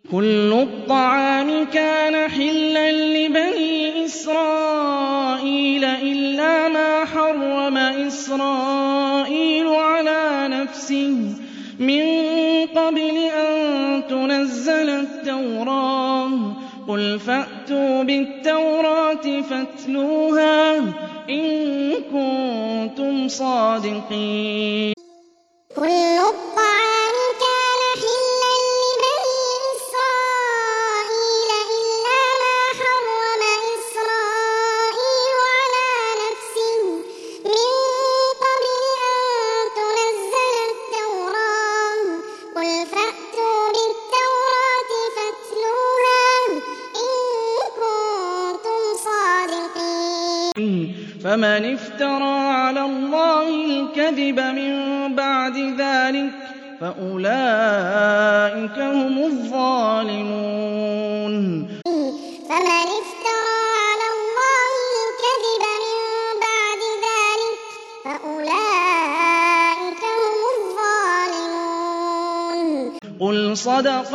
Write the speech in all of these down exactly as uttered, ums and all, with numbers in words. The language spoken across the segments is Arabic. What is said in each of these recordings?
كُلُّ الطَّعَامِ كَانَ حِلًّا لِّبَنِي إِسْرَائِيلَ إِلَّا مَا حَرَّمَ إِسْرَائِيلُ عَلَىٰ نَفْسِهِ مِن قَبْلِ أَن تُنَزَّلَ التَّوْرَاةُ ۗ قُلْ فَأْتُوا بِالتَّوْرَاةِ فَاتْلُوهَا إِن كُنتُمْ صَادِقِينَ. كُلُّ الطَّعَامِ كَانَ حِلًّا لِّبَنِي إِسْرَائِيلَ إِلَّا مَا حَرَّمَ إِسْرَائِيلُ عَلَىٰ نَفْسِهِ مِن قَبْلِ أَن تُنَزَّلَ التَّوْرَاةُ ۗ قُلْ فَأْتُوا بِالتَّوْرَاةِ فَاتْلُوهَا إِن كُنتُمْ صَادِقِينَ. فَمَنِ افْتَرَىٰ عَلَى اللَّهِ الْكَذِبَ مِن بَعْدِ ذَٰلِكَ فَأُولَٰئِكَ هُمُ الظَّالِمُونَ. فَمَنِ افْتَرَىٰ عَلَى اللَّهِ الْكَذِبَ مِن بَعْدِ ذَٰلِكَ فَأُولَٰئِكَ هُمُ الظَّالِمُونَ. قُلْ صَدَقَ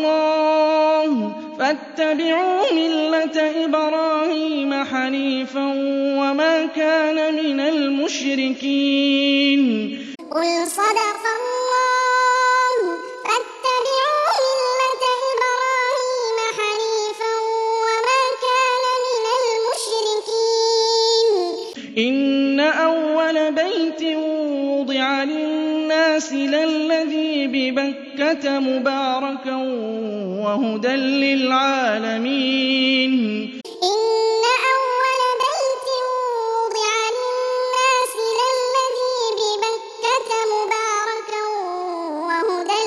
اللَّهُ فَاتَّبِعُوا مِلَّةَ إِبْرَاهِيمَ حَنِيفًا وَمَا كَانَ مِنَ الْمُشْرِكِينَ. قُلْ صَدَقَ اللَّهُ فَاتَّبِعُوا مِلَّةَ إِبْرَاهِيمَ حَنِيفًا وَمَا كَانَ مِنَ الْمُشْرِكِينَ. إِنَّ أَوَّلَ بَيْتٍ وُضِعَ لِلنَّاسِ لَلَّذِي بِبَكَّةَ مُبَارَكًا وَهُدًى لِّلْعَالَمِينَ. إِنَّ أَوَّلَ بَيْتٍ وُضِعَ لِلنَّاسِ لَلَّذِي بِبَكَّةَ مُبَارَكًا وَهُدًى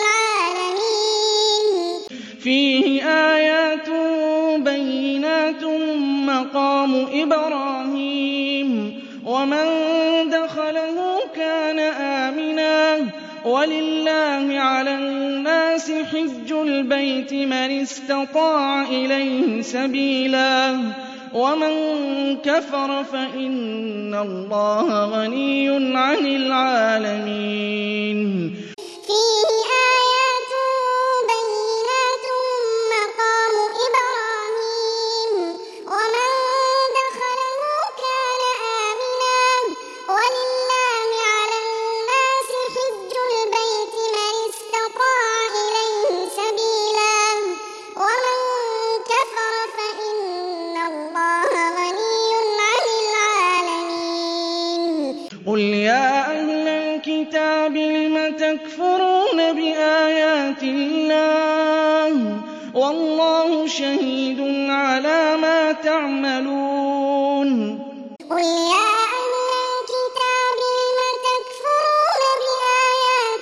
لِّلْعَالَمِينَ. فِيهِ آيَاتٌ بَيِّنَاتٌ مَّقَامُ إِبْرَاهِيمَ وَمَن دَخَلَهُ كَانَ آمِنًا ۗ وَلِلَّهِ عَلَى النَّاسِ حِجُّ الْبَيْتِ مَنِ اسْتَطَاعَ إِلَيْهِ سَبِيلًا ۚ وَمَن كَفَرَ فَإِنَّ اللَّهَ غَنِيٌّ عَنِ الْعَالَمِينَ. فِيهِ آيَاتٌ بَيِّنَاتٌ مَّقَامُ إِبْرَاهِيمَ وَمَن دَخَلَهُ كَانَ آمِنًا ۗ وَلِلَّهِ عَلَى النَّاسِ حِجُّ الْبَيْتِ مَنِ اسْتَطَاعَ إِلَيْهِ سَبِيلًا ۚ وَمَن كَفَرَ فَإِنَّ اللَّهَ غَنِيٌّ عَنِ الْعَالَمِينَ. قُلْ يَا أَهْلَ الْكِتَابِ لِمَ تَكْفُرُونَ بِآيَاتِ اللَّهِ وَاللَّهُ شَهِيدٌ عَلَىٰ مَا تَعْمَلُونَ. قُلْ يَا أَهْلَ الْكِتَابِ لِمَ تَكْفُرُونَ بِآيَاتِ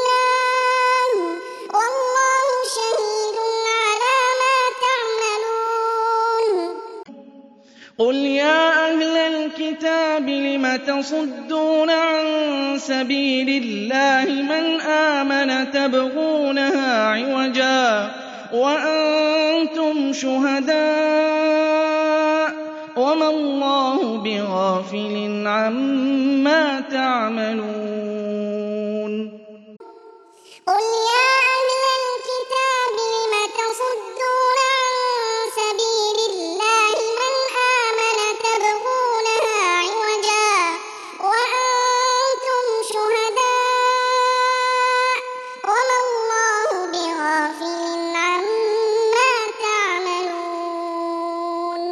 اللَّهِ وَاللَّهُ شَهِيدٌ عَلَىٰ مَا تَعْمَلُونَ. قُلْ يَا أَهْلَ الْكِتَابِ لِمَ تَصُدُّونَ عَن سَبِيلِ اللَّهِ مَنْ آمَنَ تَبْغُونَهَا عِوَجًا وَأَنتُمْ شُهَدَاءُ ۗ وَمَا اللَّهُ بِغَافِلٍ عَمَّا تَعْمَلُونَ. قُلْ يَا أَهْلَ الْكِتَابِ لِمَ تَصُدُّونَ عَن سَبِيلِ اللَّهِ مَنْ آمَنَ تَبْغُونَهَا عِوَجًا وَأَنتُمْ شُهَدَاءُ ۗ وَمَا اللَّهُ بِغَافِلٍ عَمَّا تَعْمَلُونَ.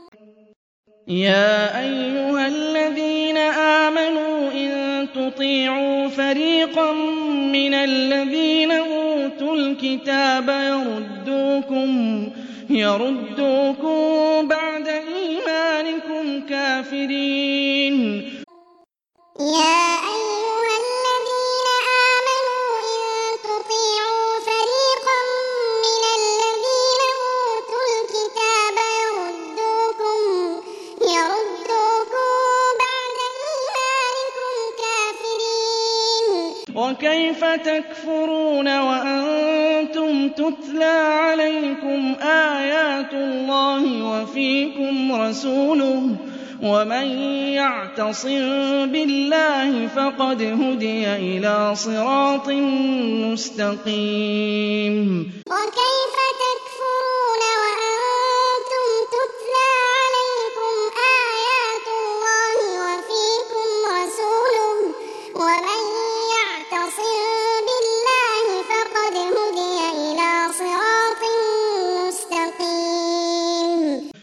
يَا أَيُّهَا الَّذِينَ آمَنُوا إِن تُطِيعُوا فَرِيقًا مِّنَ الَّذِينَ أُوتُوا الْكِتَابَ يَرُدُّوكُم يَرُدُّوكُم بَعْدَ إِيمَانِكُمْ كَافِرِينَ. يَا أَيُّهَا الَّذِينَ آمَنُوا إِن تُطِيعُوا فَرِيقًا مِّنَ الَّذِينَ أُوتُوا الْكِتَابَ يَرُدُّوكُم يَرُدُّوكُم بَعْدَ إِيمَانِكُمْ كَافِرِينَ. وَكَيْفَ تَكْفُرُونَ وَأَنتُمْ تُتْلَىٰ عَلَيْكُمْ آيَاتُ اللَّهِ وَفِيكُمْ رَسُولُهُ ۗ وَمَن يَعْتَصِم بِاللَّهِ فَقَدْ هُدِيَ إِلَىٰ صِرَاطٍ مُّسْتَقِيمٍ.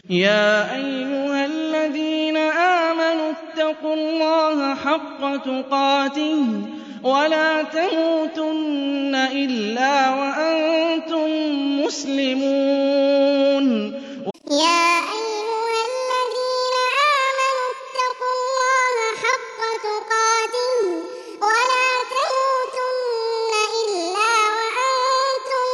يَا أَيُّهَا الَّذِينَ آمَنُوا اتَّقُوا اللَّهَ حَقَّ تُقَاتِهِ وَلَا تَمُوتُنَّ إِلَّا وَأَنتُم مُّسْلِمُونَ. يَا أَيُّهَا الَّذِينَ آمَنُوا اتَّقُوا اللَّهَ حَقَّ تُقَاتِهِ وَلَا تَمُوتُنَّ إِلَّا وَأَنتُم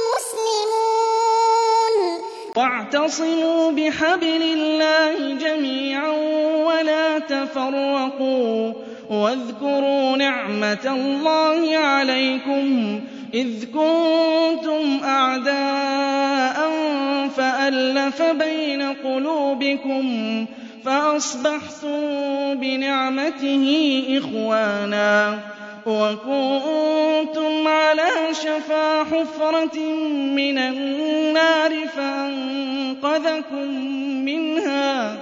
مُّسْلِمُونَ. وَاعْتَصِمُوا بِحَبْلِ اللَّهِ جَمِيعًا وَلَا تَفَرَّقُوا وَاذْكُرُوا نِعْمَةَ اللَّهِ عَلَيْكُمْ إِذْ كُنتُمْ أَعْدَاءً فَأَلَّفَ بَيْنَ قُلُوبِكُمْ فَأَصْبَحْتُم بِنِعْمَتِهِ إِخْوَانًا وَكُنتُمْ عَلَىٰ شَفَا حُفْرَةٍ مِّنَ النَّارِ فَأَنقَذَكُم مِّنْهَا ۗ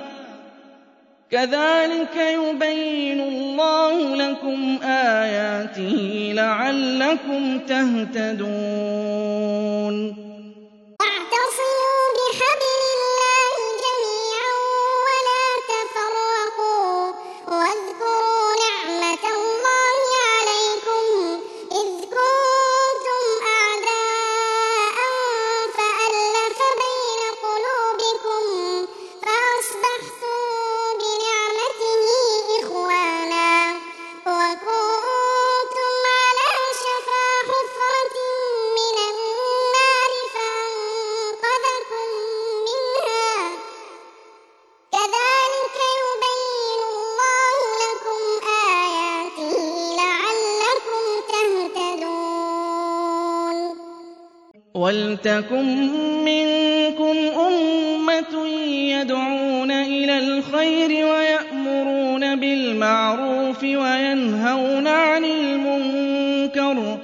كَذَٰلِكَ يُبَيِّنُ اللَّهُ لَكُمْ آيَاتِهِ لَعَلَّكُمْ تَهْتَدُونَ. وَاعْتَصِمُوا بِحَبْلِ اللَّهِ جَمِيعًا وَلَا تَفَرَّقُوا وَاذْكُرُوا نِعْمَةَ اللَّهِ عَلَيْكُمْ إِذْ كُنتُمْ أَعْدَاءً فَأَلَّفَ بَيْنَ قُلُوبِكُمْ فَأَصْبَحْتُم بِنِعْمَتِهِ إِخْوَانًا وَكُنتُمْ عَلَىٰ شَفَا حُفْرَةٍ مِّنَ النَّارِ فَأَنقَذَكُم مِّنْهَا ۗ كَذَٰلِكَ يُبَيِّنُ اللَّهُ لَكُمْ آيَاتِهِ لَعَلَّكُمْ تَهْتَدُونَ. وَلْتَكُن مِّنكُمْ أُمَّةٌ يَدْعُونَ إِلَى الْخَيْرِ وَيَأْمُرُونَ بِالْمَعْرُوفِ وَيَنْهَوْنَ عَنِ الْمُنكَرِ ۚ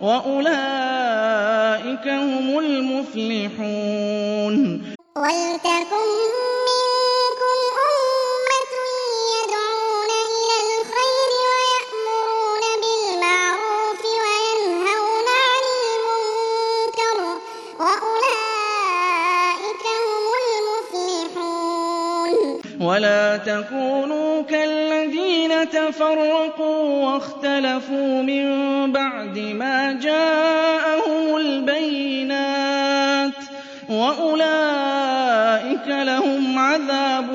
وَأُولَٰئِكَ هُمُ الْمُفْلِحُونَ. وَلْتَكُن مِّنكُمْ أُمَّةٌ يَدْعُونَ إِلَى الْخَيْرِ وَيَأْمُرُونَ بِالْمَعْرُوفِ وَيَنْهَوْنَ عَنِ الْمُنكَرِ ۚ وَأُولَٰئِكَ هُمُ الْمُفْلِحُونَ. وَلَا تَكُونُوا كَالَّذِينَ تَفَرَّقُوا وَاخْتَلَفُوا مِن بَعْدِ مَا جَاءَهُمُ الْبَيِّنَاتُ ۚ وَأُولَٰئِكَ لَهُمْ عَذَابٌ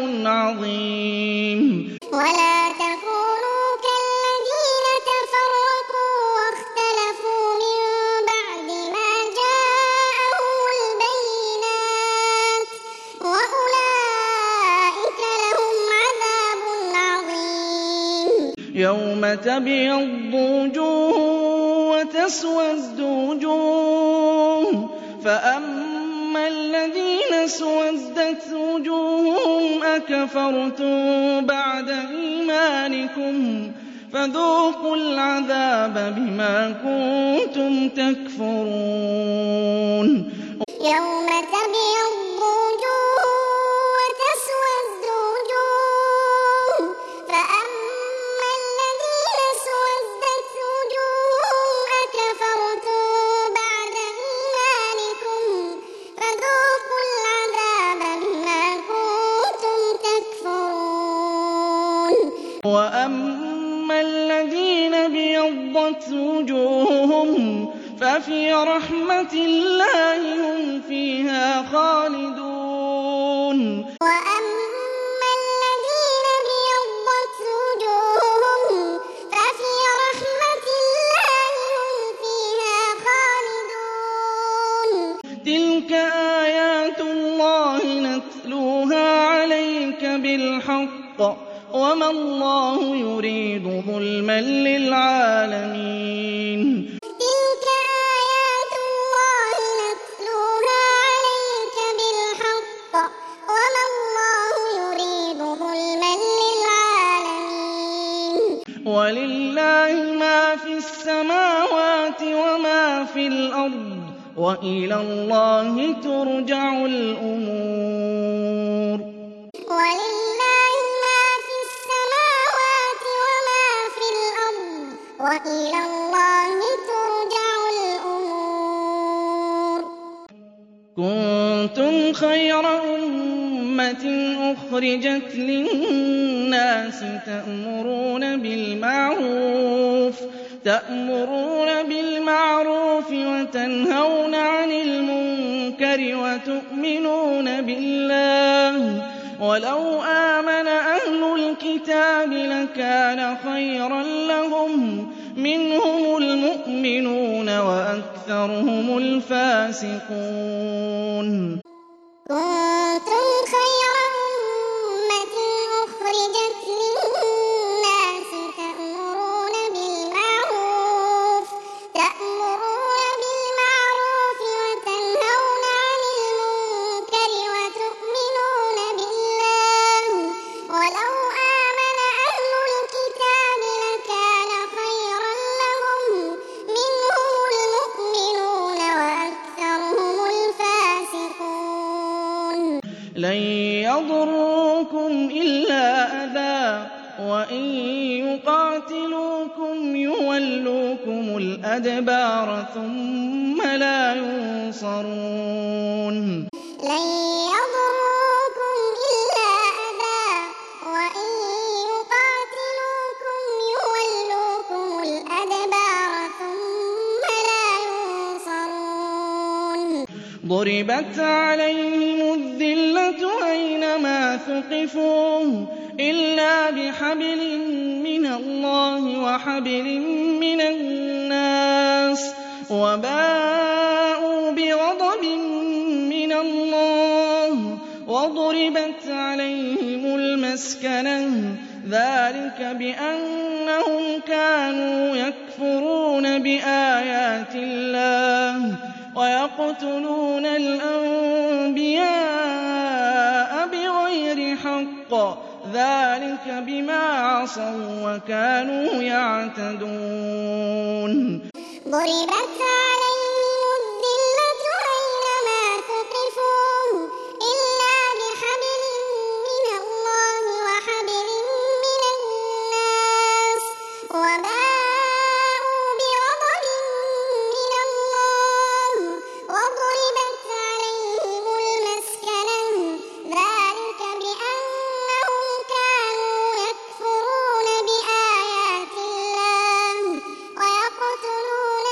عَظِيمٌ. وَلَا تَكُونُوا كَالَّذِينَ تَفَرَّقُوا وَاخْتَلَفُوا مِن بَعْدِ مَا جَاءَهُمُ الْبَيِّنَاتُ ۚ وَأُولَٰئِكَ لَهُمْ عَذَابٌ عَظِيمٌ. يَوْمَ تَبْيَضُّ وُجُوهٌ وَتَسْوَدُّ وُجُوهٌ ۚ فَأَمَّا الَّذِينَ اسْوَدَّتْ وُجُوهُهُمْ أَكَفَرْتُم بَعْدَ إِيمَانِكُمْ فَذُوقُوا الْعَذَابَ بِمَا كُنتُمْ تَكْفُرُونَ. يَوْمَ تَبْيَضُّ وُجُوهٌ وَتَسْوَدُّ وُجُوهٌ ۚ فَأَمَّا الَّذِينَ اسْوَدَّتْ وُجُوهُهُمْ أَكَفَرْتُم بَعْدَ إِيمَانِكُمْ فَذُوقُوا الْعَذَابَ بِمَا كُنتُمْ تَكْفُرُونَ. وَأَمَّا الَّذِينَ ابْيَضَّتْ وُجُوهُهُمْ فَفِي رَحْمَةِ اللَّهِ هُمْ فِيهَا خَالِدُونَ. وَأَمَّا الَّذِينَ ابْيَضَّتْ وُجُوهُهُمْ فَفِي رَحْمَةِ اللَّهِ هُمْ فِيهَا خَالِدُونَ. تِلْكَ آيَاتُ اللَّهِ نَتْلُوهَا عَلَيْكَ بِالْحَقِّ ۗ وَمَا اللَّهُ يُرِيدُ ظُلْمًا لِّلْعَالَمِينَ. تِلْكَ آيَاتُ اللَّهِ نَتْلُوهَا عَلَيْكَ بِالْحَقِّ ۗ وَمَا اللَّهُ يُرِيدُ ظُلْمًا لِّلْعَالَمِينَ. وَلِلَّهِ مَا فِي السَّمَاوَاتِ وَمَا فِي الْأَرْضِ ۚ وَإِلَى اللَّهِ تُرْجَعُ الْأُمُورُ. وَلِلَّهِ مَا فِي السَّمَاوَاتِ وَمَا فِي الْأَرْضِ ۚ وَإِلَى اللَّهِ تُرْجَعُ الْأُمُورُ. كُنتُمْ خَيْرَ أُمَّةٍ أُمَّةٍ أُخْرِجَتْ لِلنَّاسِ تَأْمُرُونَ بِالْمَعْرُوفِ تَأْمُرُونَ بِالْمَعْرُوفِ وَتَنْهَوْنَ عَنِ الْمُنكَرِ وَتُؤْمِنُونَ بِاللَّهِ وَلَوْ آمَنَ أَهْلُ الْكِتَابِ لَكَانَ خَيْرًا لَّهُم مِّنْهُمُ الْمُؤْمِنُونَ وَأَكْثَرُهُمُ الْفَاسِقُونَ كُنتُمْ خَيْرَ أُمَّةٍ أُخْرِجَتْ لِلنَّاسِ تَأْمُرُونَ بِالْمَعْرُوفِ تَأْمُرُونَ بِالْمَعْرُوفِ وَتَنْهَوْنَ عَنِ الْمُنكَرِ وَتُؤْمِنُونَ بِاللَّهِ وَلَوْ آمَنَ أَهْلُ الْكِتَابِ لَكَانَ خَيْرًا لَّهُم مِّنْهُمُ الْمُؤْمِنُونَ وَأَكْثَرُهُمُ الْفَاسِقُونَ لَن يَضُرُّوكُمْ إِلَّا أَذًى وَإِن يُقَاتِلُوكُمْ يُوَلُّوكُمُ الْأَدْبَارَ ثُمَّ لَا يُنصَرُونَ لَن يَضُرُّوكُمْ إِلَّا أَذًى وَإِن يُقَاتِلُوكُمْ يُوَلُّوكُمُ الْأَدْبَارَ ثُمَّ لَا يُنصَرُونَ ضُرِبَتْ عَلَيْهِمُ الذِّلَّةُ أَيْنَمَا ثُقِفُوا إِلَّا بِحَبْلٍ مِّنَ اللَّهِ وَحَبْلٍ مِّنَ النَّاسِ وَبَاءُوا بِغَضَبٍ مِّنَ اللَّهِ وَضُرِبَتْ عَلَيْهِمُ الْمَسْكَنَةُ ذَٰلِكَ بِأَنَّهُمْ كَانُوا يَكْفُرُونَ بِآيَاتِ اللَّهِ وَيَقْتُلُونَ الْأَنبِيَاءَ بِغَيْرِ حَقٍّ ذَٰلِكَ بِمَا عَصَوا وَّكَانُوا يَعْتَدُونَ ضُرِبَتْ عَلَيْهِمُ الذِّلَّةُ أَيْنَمَا ثُقِفُوا إِلَّا بِحَبْلٍ مِّنَ اللَّهِ وَحَبْلٍ مِّنَ النَّاسِ وَبَاءُوا بِغَضَبٍ مِّنَ اللَّهِ وَضُرِبَتْ عَلَيْهِمُ الْمَسْكَنَةُ ذَٰلِكَ بِأَنَّهُمْ كَانُوا يَكْفُرُونَ بِآيَاتِ اللَّهِ وَيَقْتُلُونَ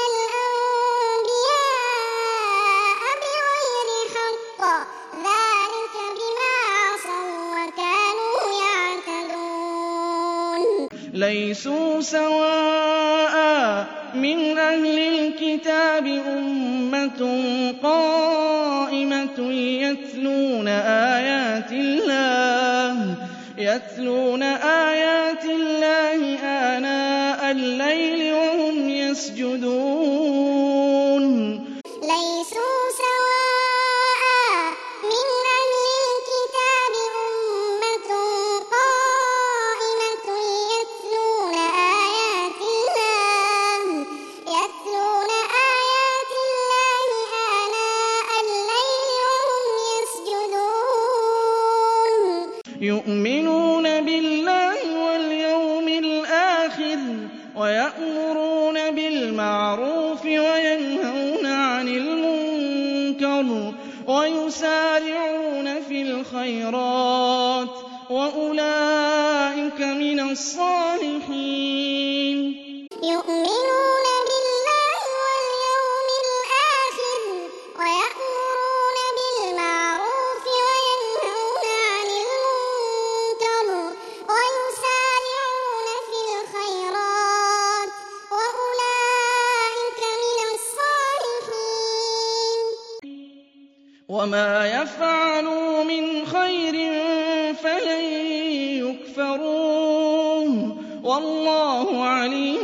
الْأَنبِيَاءَ بِغَيْرِ حَقٍّ ذَٰلِكَ بِمَا عَصَوا وَّكَانُوا يَعْتَدُونَ لَيْسُوا سَوَاءً مِّنْ أَهْلِ الْكِتَابِ أُمَّةٌ قَائِمَةٌ يَتْلُونَ آيَاتِ اللَّهِ يَتْلُونَ آيَاتِ اللَّهِ آنَاءَ اللَّيْلِ وَهُمْ يَسْجُدُونَ لَيْسُوا سَوَاءً مِّنْ أَهْلِ الْكِتَابِ أُمَّةٌ قَائِمَةٌ يَتْلُونَ آيَاتِ اللَّهِ يَتْلُونَ آيَاتِ اللَّهِ آنَاءَ اللَّيْلِ وَهُمْ يَسْجُدُونَ يُؤْمِنُونَ بِاللَّهِ وَالْيَوْمِ الْآخِرِ وَيَأْمُرُونَ بِالْمَعْرُوفِ وَيَنْهَوْنَ عَنِ الْمُنكَرِ وَيُسَارِعُونَ فِي الْخَيْرَاتِ وَأُولَٰئِكَ مِنَ الصَّالِحِينَ يُؤْمِنُونَ بِاللَّهِ وَالْيَوْمِ الْآخِرِ وَيَأْمُرُونَ بِالْمَعْرُوفِ وَيَنْهَوْنَ عَنِ الْمُنكَرِ وَيُسَارِعُونَ فِي الْخَيْرَاتِ وَأُولَٰئِكَ مِنَ الصَّالِحِينَ وَمَا يَفْعَلُوا مِنْ خَيْرٍ فَلَن يُكْفَرُوهُ وَاللَّهُ عَلِيمٌ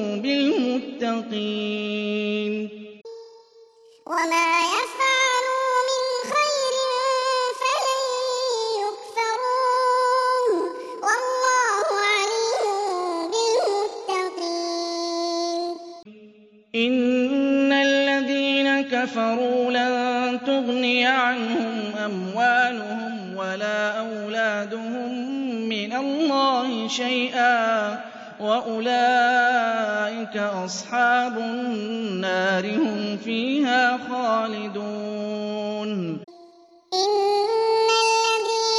بِالْمُتَّقِينَ وَمَا يَفْعَلُوا مِنْ خَيْرٍ فَلَن يُكْفَرُوهُ وَاللَّهُ عَلِيمٌ بِالْمُتَّقِينَ إِنَّ الَّذِينَ كَفَرُوا لَن تُغْنِيَ عَنْهُمْ أَمْوَالُهُمْ وَلَا أَوْلَادُهُم مِّنَ اللَّهِ شَيْئًا وَأُولَٰئِكَ أَصْحَابُ النَّارِ هُمْ فِيهَا خَالِدُونَ إِنَّ الَّذِينَ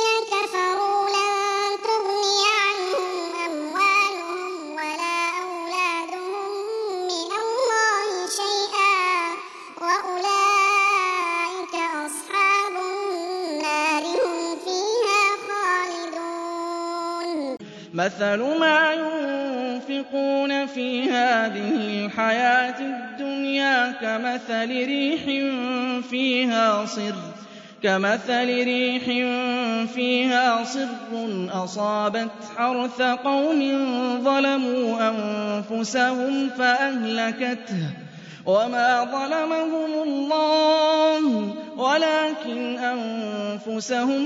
مَثَلُ مَا يُنفِقُونَ فِي هَٰذِهِ الْحَيَاةِ الدُّنْيَا كَمَثَلِ رِيحٍ فِيهَا صِرٌّ كَمَثَلِ رِيحٍ فِيهَا صِرٌّ أَصَابَتْ حَرْثَ قَوْمٍ ظَلَمُوا أَنفُسَهُمْ فَأَهْلَكَتْهُ وَمَا ظَلَمَهُمُ اللَّهُ وَلَٰكِنْ أَنفُسَهُمْ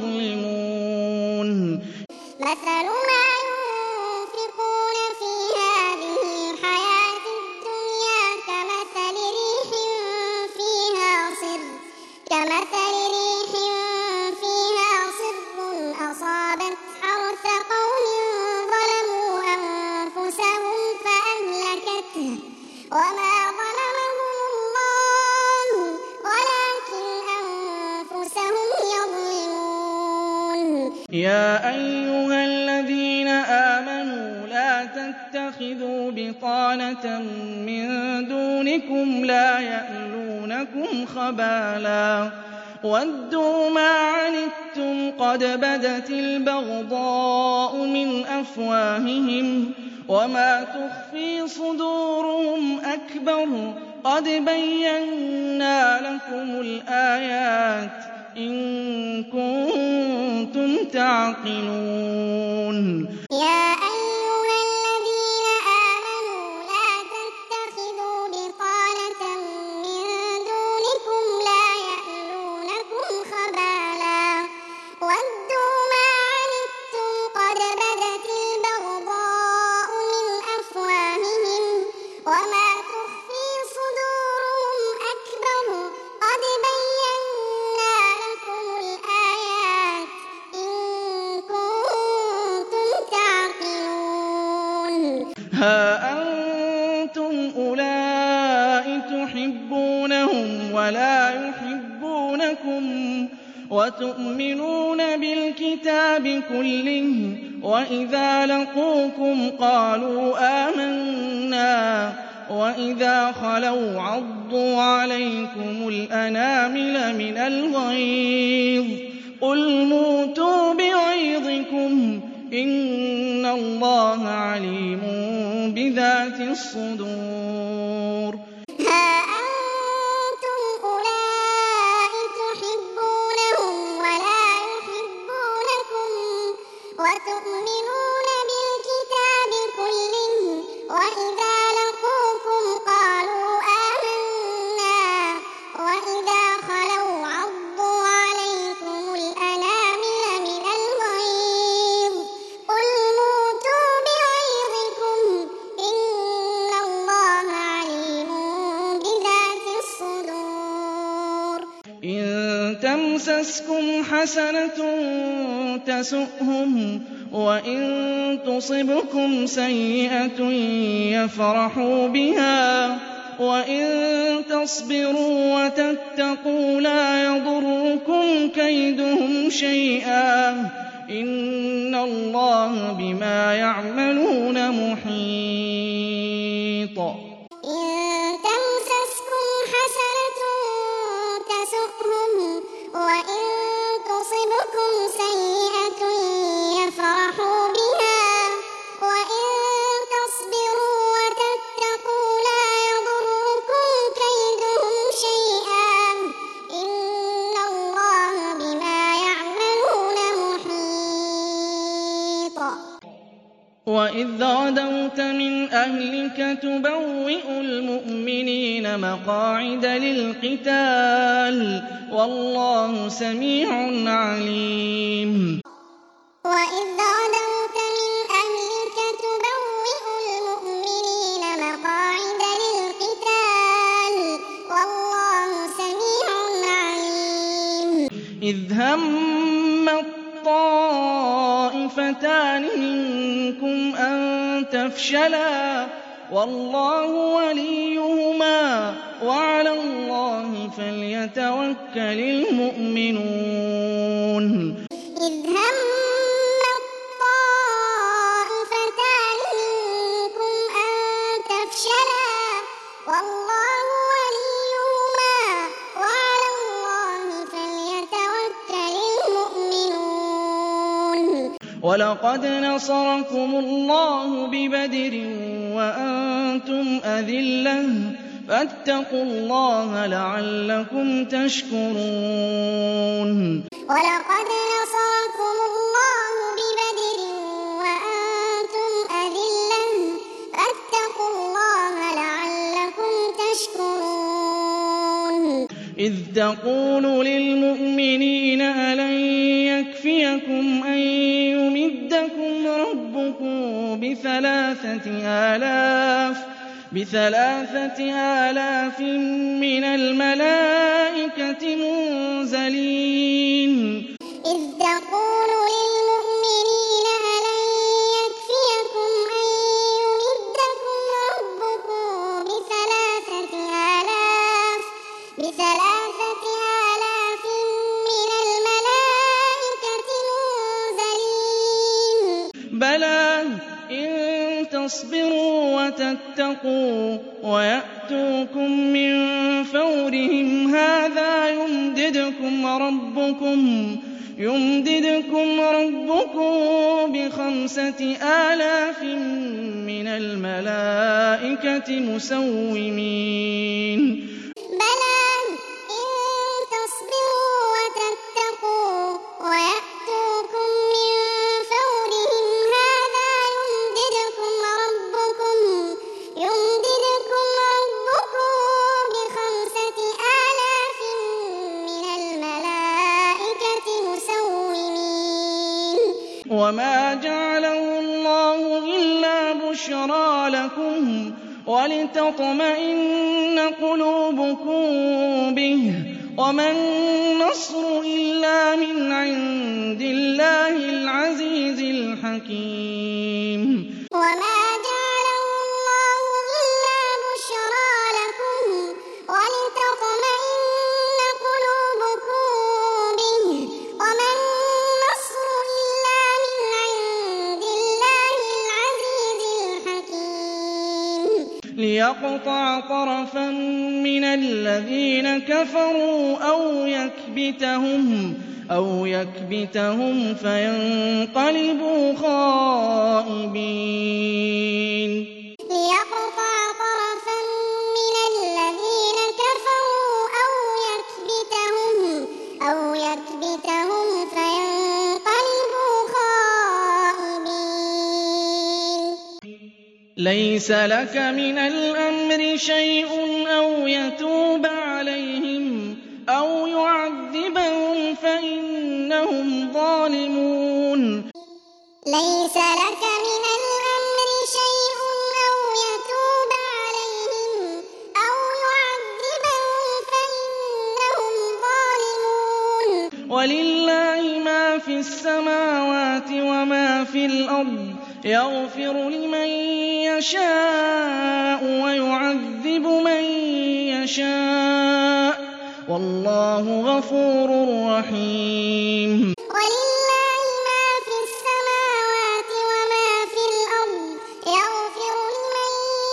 يَظْلِمُونَ مَثَلُ مَا يُنفِقُونَ فِي هَٰذِهِ الْحَيَاةِ الدُّنْيَا كَمَثَلِ رِيحٍ فِيهَا صِرٌّ كَمَثَلِ رِيحٍ فِيهَا صِرٌّ أَصَابَتْ حَرْثَ قَوْمٍ ظَلَمُوا أَنفُسَهُمْ فَأَهْلَكَتْهُ وَمَا ظَلَمَهُمُ اللَّهُ وَلَٰكِنْ أَنفُسَهُمْ يَظْلِمُونَ يَا أَيُّهَا الَّذِينَ آمَنُوا لَا تَتَّخِذُوا بِطَانَةً مِّن دُونِكُمْ لَا يَأْلُونَكُمْ خَبَالًا وَدُّوا مَا عَنِتُّمْ قَدْ بَدَتِ الْبَغْضَاءُ مِنْ أَفْوَاهِهِمْ وَمَا تُخْفِي صُدُورُهُمْ أَكْبَرُ قَدْ بَيَّنَّا لَكُمُ الْآيَاتِ إِن كُنتُمْ تَعْقِلُونَ يَا أَيُّهَا الَّذِينَ آمَنُوا لَا تَتَّخِذُوا بِطَانَةً مِّن دُونِكُمْ لَا يَأْلُونَكُمْ خَبَالًا وَدُّوا مَا عَنِتُّمْ قَدْ بَدَتِ الْبَغْضَاءُ مِنْ أَفْوَاهِهِمْ وَمَا تُخْفِي صُدُورُهُمْ أَكْبَرُ قَدْ بَيَّنَّا لَكُمُ الْآيَاتِ إِن كُنتُمْ تَعْقِلُونَ هَا أَنتُمْ أُولَاءِ تُحِبُّونَهُمْ وَلَا يُحِبُّونَكُمْ وَتُؤْمِنُونَ بِالْكِتَابِ كُلِّهِ وَإِذَا لَقُوكُمْ قَالُوا آمَنَّا وَإِذَا خَلَوْا عَضُّوا عَلَيْكُمُ الْأَنَامِلَ مِنَ الْغَيْظِ قُلْ مُوتُوا بِغَيْظِكُمْ إِنَّ اللَّهَ عَلِيمٌ بِذَاتِ الصُّدُورِ ها أنتم أولئك تحبونهم ولا يحبونكم وتؤمنون بالكتاب كله وإذا لقوكم قالوا آمنا وإذا خلوا عضوا عليكم الأنامل من الغيظ قل موتوا بغيظكم إن الله عليم بذات الصدور إن تمسسكم حسنة تسؤهم وإن تصبكم سيئة يفرحوا بها وإن تصبروا وتتقوا لا يضركم كيدهم شيئا إن الله بما يعملون محيط إن تمسسكم حسنة تسؤهم وإن تصبكم سيئة يفرحوا بها وإن تصبروا وتتقوا لا يضركم كيدهم شيئا إن الله بما يعملون محيط وإذ غدوت من أهلك تبوئ المؤمنين مقاعد للقتال والله سميع عليم وإذ غدوت من أهلك تبوئ المؤمنين مقاعد للقتال والله سميع عليم إذ هم الطائفتان منكم أن تفشلا والله وليهما وعلى الله فليتوكل المؤمنون إذ هم الطائفتان منكم أن تفشلا والله وليهما وعلى الله فليتوكل المؤمنون وَلَقَدْ نَصَرَكُمُ اللَّهُ بِبَدْرٍ وَأَنتُمْ أَذِلَّةٌ فَاتَّقُوا اللَّهَ لَعَلَّكُمْ تَشْكُرُونَ وَلَقَدْ نَصَرَكُمُ اللَّهُ بِبَدْرٍ وَأَنتُمْ أَذِلَّةٌ فَاتَّقُوا اللَّهَ لَعَلَّكُمْ تَشْكُرُونَ إِذْ تَقُولُ لِلْمُؤْمِنِينَ أَلَن يَكْفِيَكُمْ أَن يُمِدَّكُمْ رَبُّكُم بِثَلَاثَةِ آلَافٍ بثلاثة آلاف مِّنَ الْمَلَائِكَةِ مُنزَلِينَ إِذْ تَقُولُ لِلْمُؤْمِنِينَ أَلَن يَكْفِيَكُمْ أَن يُمِدَّكُمْ رَبُّكُم بِثَلَاثَةِ آلَافٍ بثلاثة آلاف مِّنَ الْمَلَائِكَةِ مُنزَلِينَ بَلَىٰ إِن تَصْبِرُوا وَتَتَّقُوا وَيَأْتُوكُم مِّن فَوْرِهِمْ هَٰذَا يُمْدِدْكُمْ رَبُّكُم يُمْدِدْكُمْ رَبُّكُم بِخَمْسَةِ آلَافٍ مِّنَ الْمَلَائِكَةِ مُسَوِّمِينَ بَلَىٰ إِن تَصْبِرُوا وَتَتَّقُوا وَيَأْتُوكُم مِّن فَوْرِهِمْ هَٰذَا يُمْدِدْكُمْ رَبُّكُم يُمْدِدْكُمْ رَبُّكُم بِخَمْسَةِ آلَافٍ مِّنَ الْمَلَائِكَةِ مُسَوِّمِينَ وَمَا جَعَلَهُ اللَّهُ إِلَّا بُشْرَىٰ لَكُمْ وَلِتَطْمَئِنَّ قُلُوبُكُم بِهِ ۗ وَمَا النَّصْرُ إِلَّا مِنْ عِندِ اللَّهِ الْعَزِيزِ الْحَكِيمِ وَمَا جَعَلَهُ اللَّهُ إِلَّا بُشْرَىٰ لَكُمْ وَلِتَطْمَئِنَّ قُلُوبُكُم بِهِ ۗ وَمَا النَّصْرُ إِلَّا مِنْ عِندِ اللَّهِ الْعَزِيزِ الْحَكِيمِ لِيَقْطَعَ طَرَفًا مِّنَ الَّذِينَ كَفَرُوا أَوْ يَكْبِتَهُمْ أَوْ يَكْبِتَهُمْ فَيَنقَلِبُوا خَائِبِينَ لِيَقْطَعَ طَرَفًا مِّنَ الَّذِينَ كَفَرُوا أَوْ يَكْبِتَهُمْ أَوْ يَكْبِتَهُمْ فَيَنقَلِبُوا خَائِبِينَ لَيْسَ لَكَ مِنَ الْأَمْرِ شَيْءٌ أَوْ يَتُوبَ عَلَيْهِمْ أَوْ يُعَذِّبَهُمْ فَإِنَّهُمْ ظَالِمُونَ لَيْسَ لَكَ مِنَ الْأَمْرِ شَيْءٌ أَوْ يَتُوبَ عَلَيْهِمْ أَوْ يُعَذِّبَهُمْ فَإِنَّهُمْ ظَالِمُونَ وَلِلَّهِ مَا فِي السَّمَاوَاتِ وَمَا فِي الْأَرْضِ يَغْفِرُ لِمَن يَشَاءُ وَيُعَذِّبُ مَن يَشَاءُ ۗ وَاللَّهُ غَفُورٌ رَّحِيمٌ وَلِلَّهِ مَا فِي السَّمَاوَاتِ وَمَا فِي الْأَرْضِ يَغْفِرُ لِمَن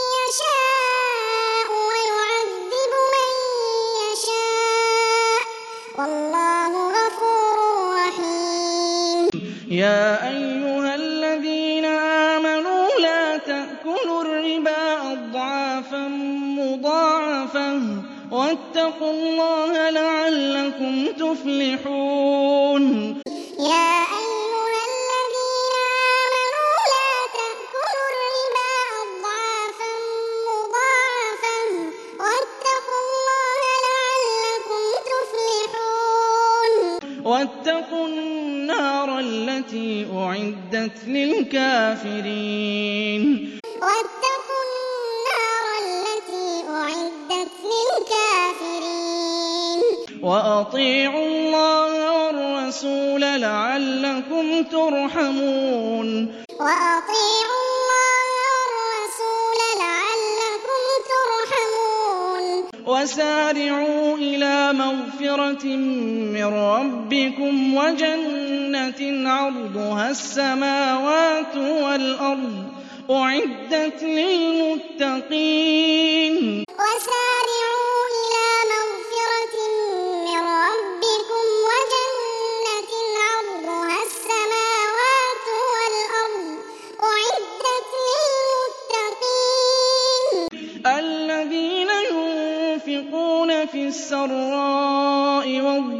يَشَاءُ وَيُعَذِّبُ مَن يَشَاءُ ۗ وَاللَّهُ غَفُورٌ رَّحِيمٌ يَا أَيُّهَا الَّذِينَ آمَنُوا لَا تَأْكُلُوا الرِّبَا أَضْعَافًا مُّضَاعَفَةً وَاتَّقُوا اللَّهَ لَعَلَّكُمْ تُفْلِحُونَ يَا أَيُّهَا الَّذِينَ آمَنُوا لَا تَأْكُلُوا الرِّبَا أَضْعَافًا مُّضَاعَفَةً وَاتَّقُوا اللَّهَ لَعَلَّكُمْ تُفْلِحُونَ وَاتَّقُوا النَّارَ الَّتِي أُعِدَّتْ لِلْكَافِرِينَ وَاتَّقُوا النَّارَ الَّتِي أُعِدَّتْ لِلْكَافِرِينَ وَأَطِيعُوا اللَّهَ وَالرَّسُولَ لَعَلَّكُمْ تُرْحَمُونَ وَأَطِيعُوا اللَّهَ وَالرَّسُولَ لَعَلَّكُمْ تُرْحَمُونَ وَسَارِعُوا إِلَىٰ مَغْفِرَةٍ مِّن رَّبِّكُمْ وَجَنَّةٍ عَرْضُهَا السَّمَاوَاتُ وَالْأَرْضُ أُعِدَّتْ لِلْمُتَّقِينَ وَسَارِعُوا إِلَىٰ مَغْفِرَةٍ مِّن رَّبِّكُمْ وَجَنَّةٍ عَرْضُهَا السَّمَاوَاتُ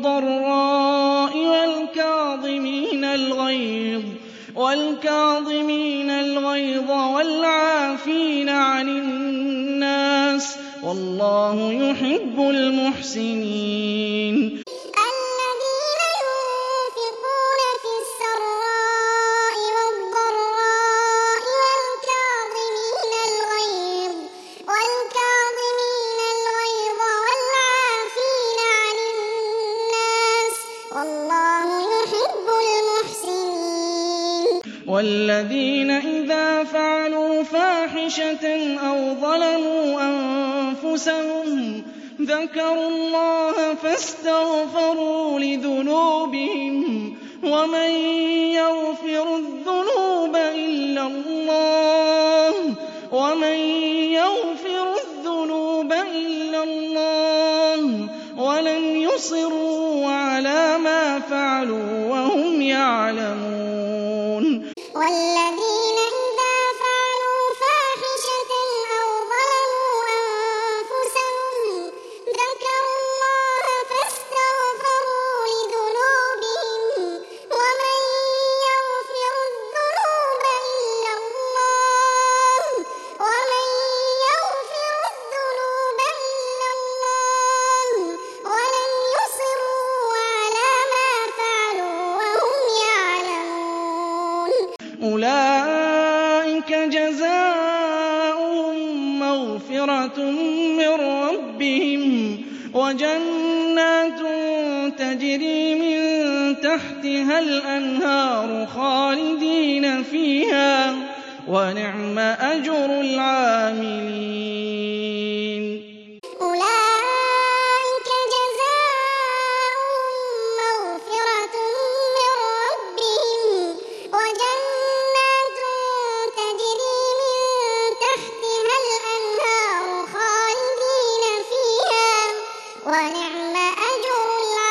وَالضَّرَّاءِ وَالْكَاظِمِينَ الْغَيْظَ وَالْكَاظِمِينَ الْغَيْظَ وَالْعَافِينَ عَنِ النَّاسِ ۗ وَاللَّهُ يُحِبُّ الْمُحْسِنِينَ. الذين ينفقون في السراء والضراء والكاظمين الغيظ والكاظمين الغيظ والعافين عن الناس، والله يحب المحسنين. والذين إذا فعلوا فاحشة أو ظلموا أنفسهم ذكروا الله فاستغفروا لذنوبهم ومن يغفر الذنوب إلا الله ومن يغفر الذنوب إلا الله ولم يصروا على ما فعلوا وهم يعلمون. والذين إذا فعلوا فاحشة أو ظلموا أنفسهم ذكروا الله فاستغفروا لذنوبهم ومن يغفر الذنوب إلا الله ومن يغفر الذنوب إلا الله ولم يصروا على ما فعلوا وهم يعلمون. أولئك جزاؤهم مغفرة من ربهم وجنات تجري من تحتها الأنهار خالدين فيها، ونعم أجر العاملين. أولئك جزاؤهم مغفرة من ربهم وجنات تجري من تحتها الأنهار خالدين فيها، ونعم أجر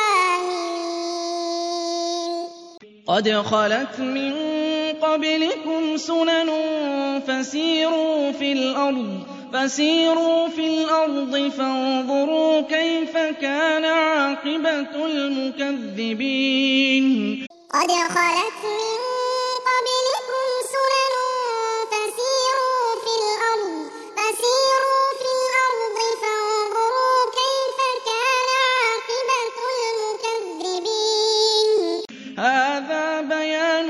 العاملين. قد خلت من قبلكم سنن فسيروا في الأرض فسيروا في الأرض فانظروا كيف كان عاقبة المكذبين. قد خلت من قبلكم سنن فسيروا في الأرض فسيروا في الأرض فانظروا كيف كان عاقبة المكذبين. هذا بيان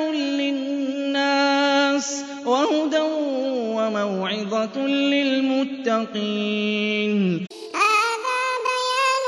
للناس وهدى وموعظة للمتقين. هذا بيان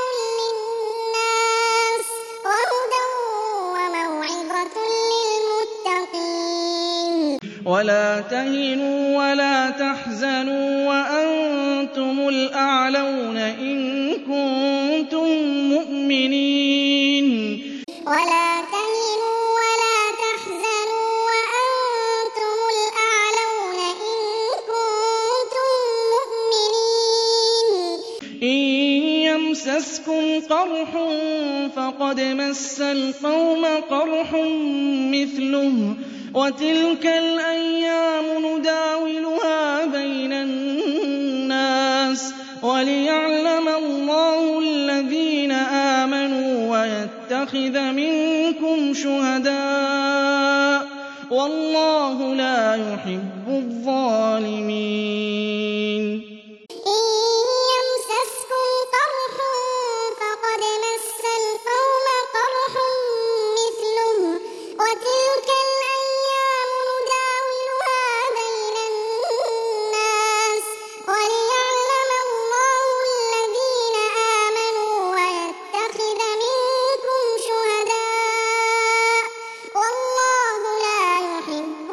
للناس وهدى وموعظة للمتقين. ولا تهنوا ولا تحزنوا وأنتم الأعلون إن كنتم مؤمنين. ولا تهنوا ولا تحزنوا وأنتم الأعلون إن كنتم مؤمنين. إن يمسسكم قرح فقد مس القوم قرح مثله وتلك الأيام نداولها بين الناس وليعلم الله الذين آمنوا ويتخذ منكم شهداء والله لا يحب الظالمين. إن يمسسكم قرح فقد مس القوم قرح مثله وتلك الأيام نداولها بين الناس وليعلم الله الذين آمنوا ويتخذ منكم شهداء والله لا يحب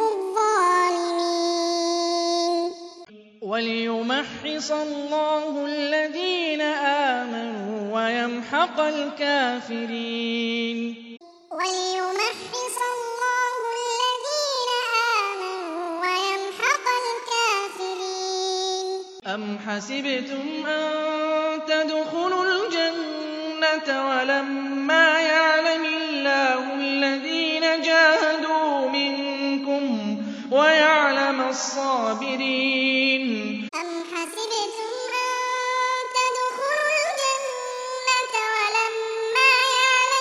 الظالمين. وليمحص الله الذين آمنوا ويمحق الكافرين. وليمحص الله الذين آمنوا ويمحق الكافرين. أم حسبتم أن تدخلوا الجنة ولما يعلم الله الذين جاهدوا منكم ويعلم الصابرين. أم حسبتم أن تدخلوا الجنة ولما يعلم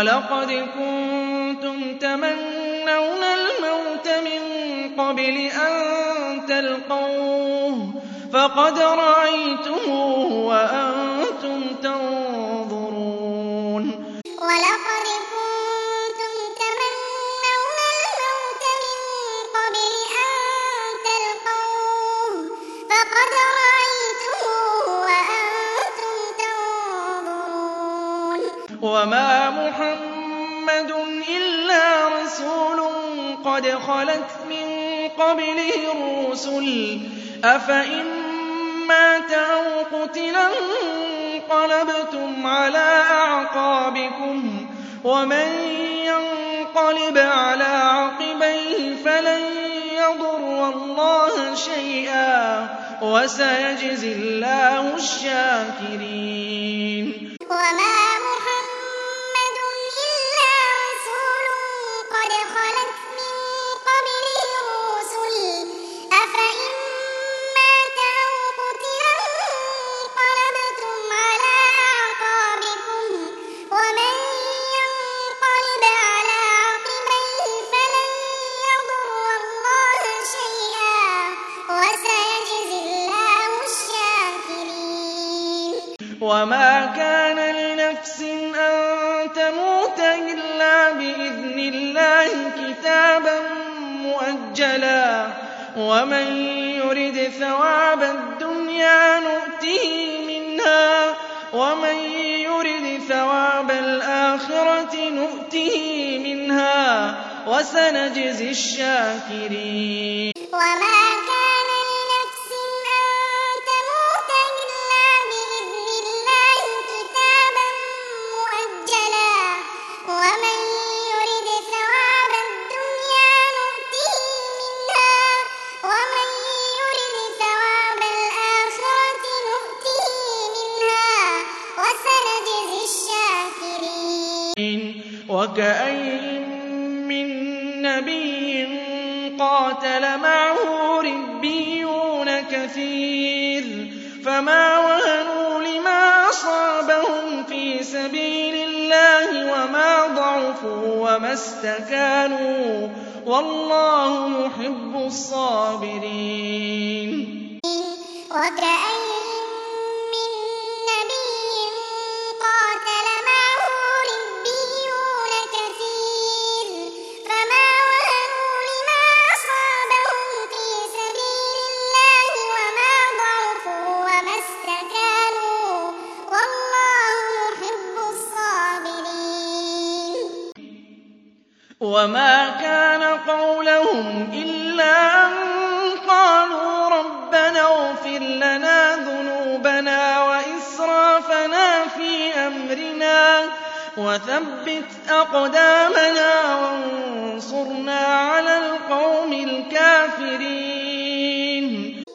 وَلَقَدْ كُنتُمْ تَمَنَّوْنَ الْمَوْتَ مِن قَبْلِ أَن تَلْقَوْهُ فَقَدْ رَأَيْتُمُوهُ وَأَنتُمْ تَنظُرُونَ وَلَقَدْ كُنتُمْ تَمَنَّوْنَ الْمَوْتَ مِن قَبْلِ أَن تَلْقَوْهُ فَقَدْ رَأَيْتُمُوهُ وَأَنتُمْ تَنظُرُونَ وَمَا مُحَمَّدٌ إِلَّا رَسُولٌ قَدْ خَلَتْ مِن قَبْلِهِ الرُّسُلُ أَفَإِن مَّاتَ أَوْ قُتِلَ انقَلَبْتُمْ عَلَىٰ أَعْقَابِكُمْ وَمَن يَنقَلِبْ عَلَىٰ عَقِبَيْهِ فَلَن يَضُرَّ اللَّهَ شَيْئًا وَسَيَجْزِي اللَّهُ الشَّاكِرِينَ وَمَا مُحَمَّدٌ إِلَّا رَسُولٌ قَدْ خَلَتْ مِن قَبْلِهِ الرُّسُلُ أَفَإِن مَّاتَ أَوْ قُتِلَ انقَلَبْتُمْ عَلَىٰ أَعْقَابِكُمْ وَمَن يَنقَلِبْ عَلَىٰ عَقِبَيْهِ فَلَن يَضُرَّ اللَّهَ شَيْئًا وَسَيَجْزِي اللَّهُ الشَّاكِرِينَ وَمَا كَانَ لِنَفْسٍ أَن تَمُوتَ إِلَّا بِإِذْنِ اللَّهِ كِتَابًا مُّؤَجَّلًا ۗ وَمَن يُرِدْ ثَوَابَ الدُّنْيَا نُؤْتِهِ مِنْهَا وَمَن يُرِدْ ثَوَابَ الْآخِرَةِ نُؤْتِهِ مِنْهَا وَسَنَجْزِي الشَّاكِرِينَ وَمَا كَانَ لِنَفْسٍ أَن تَمُوتَ إِلَّا بِإِذْنِ اللَّهِ كِتَابًا مُّؤَجَّلًا ۗ وَمَن يُرِدْ ثَوَابَ الدُّنْيَا نُؤْتِهِ مِنْهَا وَمَن يُرِدْ ثَوَابَ الْآخِرَةِ نُؤْتِهِ مِنْهَا وَسَنَجْزِي الشَّاكِرِينَ وَكَأَيِّن مِّن نَّبِيٍّ قَاتَلَ مَعَهُ رِبِّيُّونَ كَثِيرٌ فَمَا وَهَنُوا لِمَا أَصَابَهُمْ فِي سَبِيلِ اللَّهِ وَمَا ضَعُفُوا وَمَا اسْتَكَانُوا ۗ وَاللَّهُ يُحِبُّ الصَّابِرِينَ وَكَأَيِّن مِّن نَّبِيٍّ قَاتَلَ مَعَهُ رِبِّيُّونَ كَثِيرٌ فَمَا وَهَنُوا لِمَا أَصَابَهُمْ فِي سَبِيلِ اللَّهِ وَمَا ضَعُفُوا وَمَا اسْتَكَانُوا ۗ وَاللَّهُ يُحِبُّ الصَّابِرِينَ وَمَا كَانَ قَوْلَهُمْ إِلَّا أَن قَالُوا رَبَّنَا اغْفِرْ لَنَا ذُنُوبَنَا وَإِسْرَافَنَا فِي أَمْرِنَا وَثَبِّتْ أَقْدَامَنَا وَانصُرْنَا عَلَى الْقَوْمِ الْكَافِرِينَ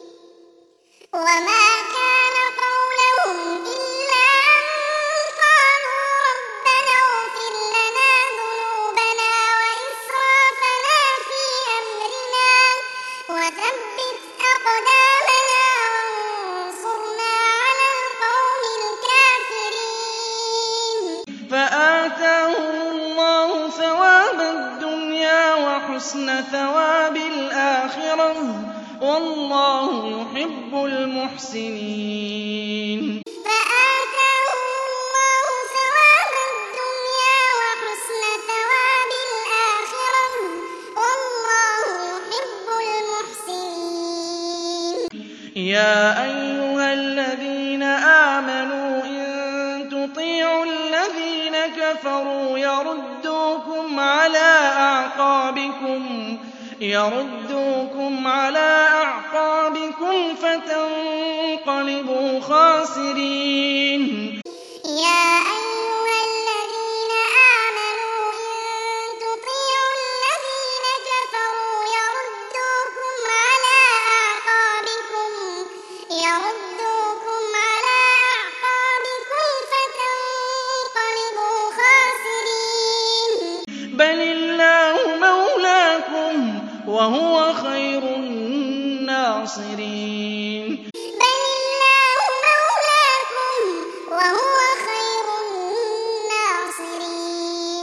وَمَا كَانَ قَوْلَهُمْ إِلَّا أَن قَالُوا رَبَّنَا اغْفِرْ لَنَا ذُنُوبَنَا وَإِسْرَافَنَا فِي أَمْرِنَا وَثَبِّتْ أَقْدَامَنَا وَانصُرْنَا عَلَى الْقَوْمِ الْكَافِرِينَ فَآتَاهُمُ اللَّهُ ثَوَابَ الدُّنْيَا وَحُسْنَ ثَوَابِ الْآخِرَةِ ۗ وَاللَّهُ يُحِبُّ الْمُحْسِنِينَ فَآتَاهُمُ اللَّهُ ثَوَابَ الدُّنْيَا وَحُسْنَ ثَوَابِ الْآخِرَةِ ۗ وَاللَّهُ يُحِبُّ الْمُحْسِنِينَ يَا أَيُّهَا الَّذِينَ آمَنُوا إِن تُطِيعُوا الَّذِينَ كَفَرُوا يَرُدُّوكُمْ عَلَىٰ أَعْقَابِكُمْ يَرُدُّوكُمْ عَلَىٰ أَعْقَابِكُمْ فَتَنقَلِبُوا خَاسِرِينَ يَا أَيُّهَا الَّذِينَ آمَنُوا إِن تُطِيعُوا الَّذِينَ كَفَرُوا يَرُدُّوكُمْ عَلَىٰ أَعْقَابِكُمْ يَرُدُّوكُمْ عَلَىٰ أَعْقَابِكُمْ فَتَنقَلِبُوا خَاسِرِينَ بَلِ اللَّهُ مَوْلَاكُمْ وَهُوَ خَيْرُ النَّاصِرِينَ بَلِ اللَّهُ مَوْلَاكُمْ وَهُوَ خَيْرُ النَّاصِرِينَ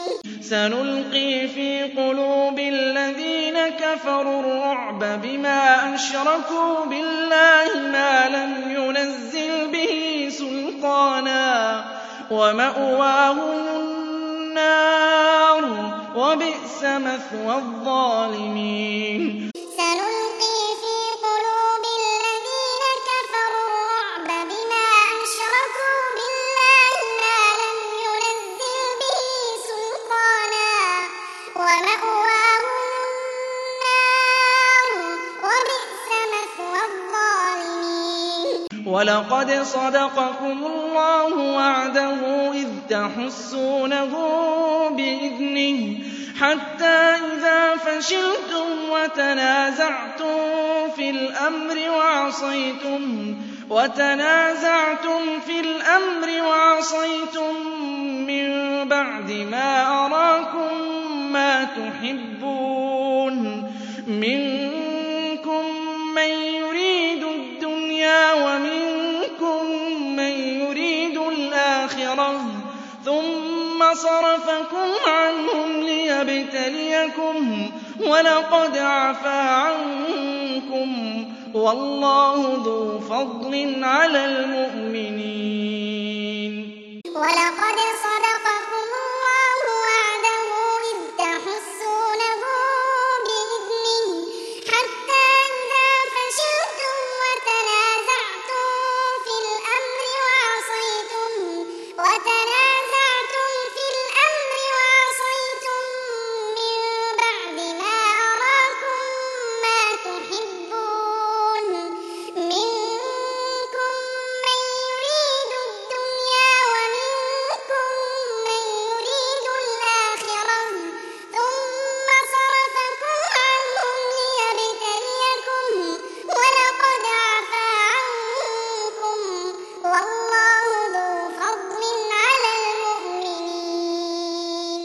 سَنُلْقِي فِي قُلُوبِ الَّذِينَ كَفَرُوا الرُّعْبَ بِمَا أَشْرَكُوا بِاللَّهِ مَا لَمْ يُنَزِّلْ بِهِ سُلْطَانًا وَمَأْوَاهُمُ النَّارُ ۖ وَبِئْسَ مَثْوَى الظَّالِمِينَ سَنُلْقِي فِي قُلُوبِ الَّذِينَ كَفَرُوا الرُّعْبَ بِمَا أَشْرَكُوا بِاللَّهِ مَا لَمْ يُنَزِّلْ بِهِ سُلْطَانًا وَمَأْوَاهُمُ النَّارُ ۖ وَبِئْسَ مَثْوَى الظَّالِمِينَ وَلَقَدْ صَدَقَكُمُ اللَّهُ وَعْدَهُ إِذْ تَحُسُّونَهُم بِإِذْنِهِ حَتَّىٰ إِذَا فَشِلْتُمْ وَتَنَازَعْتُمْ فِي الْأَمْرِ وَعَصَيْتُم وَتَنَازَعْتُمْ فِي الْأَمْرِ وَعَصَيْتُم مِّن بَعْدِ مَا أَرَاكُم مَّا تُحِبُّونَ مِنكُم مَّن يُرِيدُ الدُّنْيَا وَمِنكُم مَّن يُرِيدُ الْآخِرَةَ ثُمَّ صَرَفَكُمْ عَنْهُمْ لِيَبْتَلِيَكُمْ وَلَقَدْ عَفَا عَنكُمْ وَاللَّهُ ذُو فَضْلٍ عَلَى الْمُؤْمِنِينَ وَلَقَدْ صَدَقَكُمُ اللَّهُ وَعْدَهُ إِذْ تَحُسُّونَهُم بِإِذْنِهِ حَتَّىٰ إِذَا فَشِلْتُمْ وَتَنَازَعْتُمْ فِي الْأَمْرِ وَعَصَيْتُم وَتَنَازَعْتُمْ فِي الْأَمْرِ وَعَصَيْتُم مِّن بَعْدِ مَا أَرَاكُم مَّا تُحِبُّونَ مِنكُم مَّن يُرِيدُ الدُّنْيَا وَمِنكُم مَّن يُرِيدُ الْآخِرَةَ ثُمَّ صَرَفَكُمْ عَنْهُمْ لِيَبْتَلِيَكُمْ وَلَقَدْ عَفَا عَنكُمْ وَاللَّهُ ذُو فَضْلٍ عَلَى الْمُؤْمِنِينَ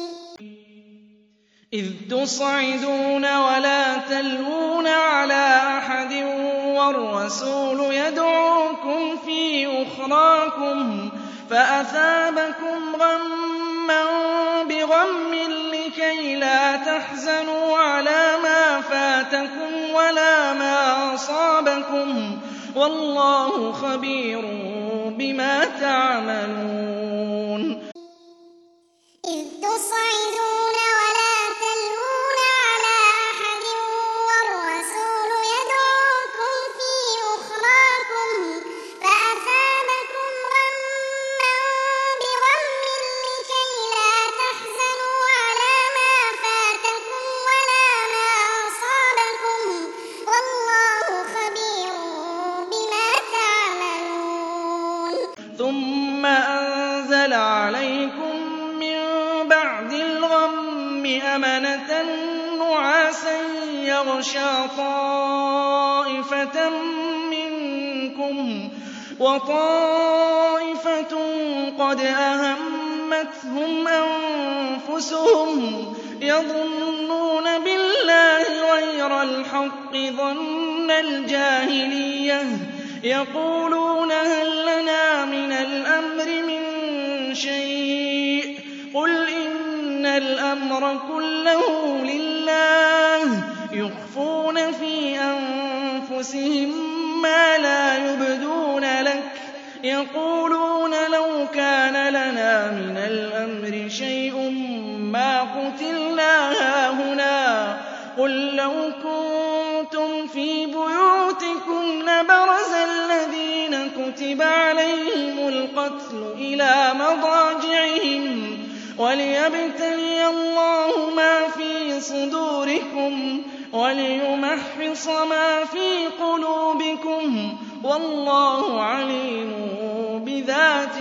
إِذْ تُصْعِدُونَ وَلَا تَلْوُونَ عَلَىٰ أَحَدٍ وَالرَّسُولُ يَدْعُوكُمْ فِي أُخْرَاكُمْ فَأَثَابَكُمْ غَمًّا بِغَمٍّ لِّكَيْ لَا تَحْزَنُوا عَلَىٰ مَا فَاتَكُمْ وَلَا مَا أَصَابَكُمْ ۗ وَاللَّهُ خَبِيرٌ بِمَا تَعْمَلُونَ إِذْ تُصْعِدُونَ وَلَا تَلْوُونَ عَلَىٰ أَحَدٍ وَالرَّسُولُ يَدْعُوكُمْ فِي أُخْرَاكُمْ فَأَثَابَكُمْ غَمًّا بِغَمٍّ لِّكَيْ لَا تَحْزَنُوا عَلَىٰ مَا فَاتَكُمْ وَلَا مَا أَصَابَكُمْ ۗ وَاللَّهُ خَبِيرٌ بِمَا تَعْمَلُونَ ثُمَّ أَنزَلَ عَلَيْكُم مِّن بَعْدِ الْغَمِّ أَمَنَةً نُّعَاسًا يَغْشَىٰ طَائِفَةً مِّنكُمْ وَطَائِفَةٌ قَدْ أَهَمَّتْهُمْ أَنفُسُهُمْ يَظُنُّونَ بِاللَّهِ غَيْرَ الْحَقِّ ظَنَّ الْجَاهِلِيَّةِ يَقُولُونَ هَل لَّنَا مِنَ الْأَمْرِ مِن شَيْءٍ ۗ قُلْ إِنَّ الْأَمْرَ كُلَّهُ لِلَّهِ يُخْفُونَ فِي أَنفُسِهِم مَّا لَا يُبْدُونَ لَكَ يَقُولُونَ لَوْ كَانَ لَنَا مِنَ الْأَمْرِ شَيْءٌ مَّا قُتِلْنَا هَاهُنَا قُل لَّوْ كُنتُمْ فِي بُيُوتِكُمْ لَبَرَزَ الَّذِينَ كُتِبَ عَلَيْهِمُ الْقَتْلُ إِلَىٰ مَضَاجِعِهِمْ وَلِيَبْتَلِيَ اللَّهُ مَا فِي صُدُورِكُمْ وَلِيُمَحِّصَ مَا فِي قُلُوبِكُمْ ۗ وَاللَّهُ عَلِيمٌ بِذَاتِ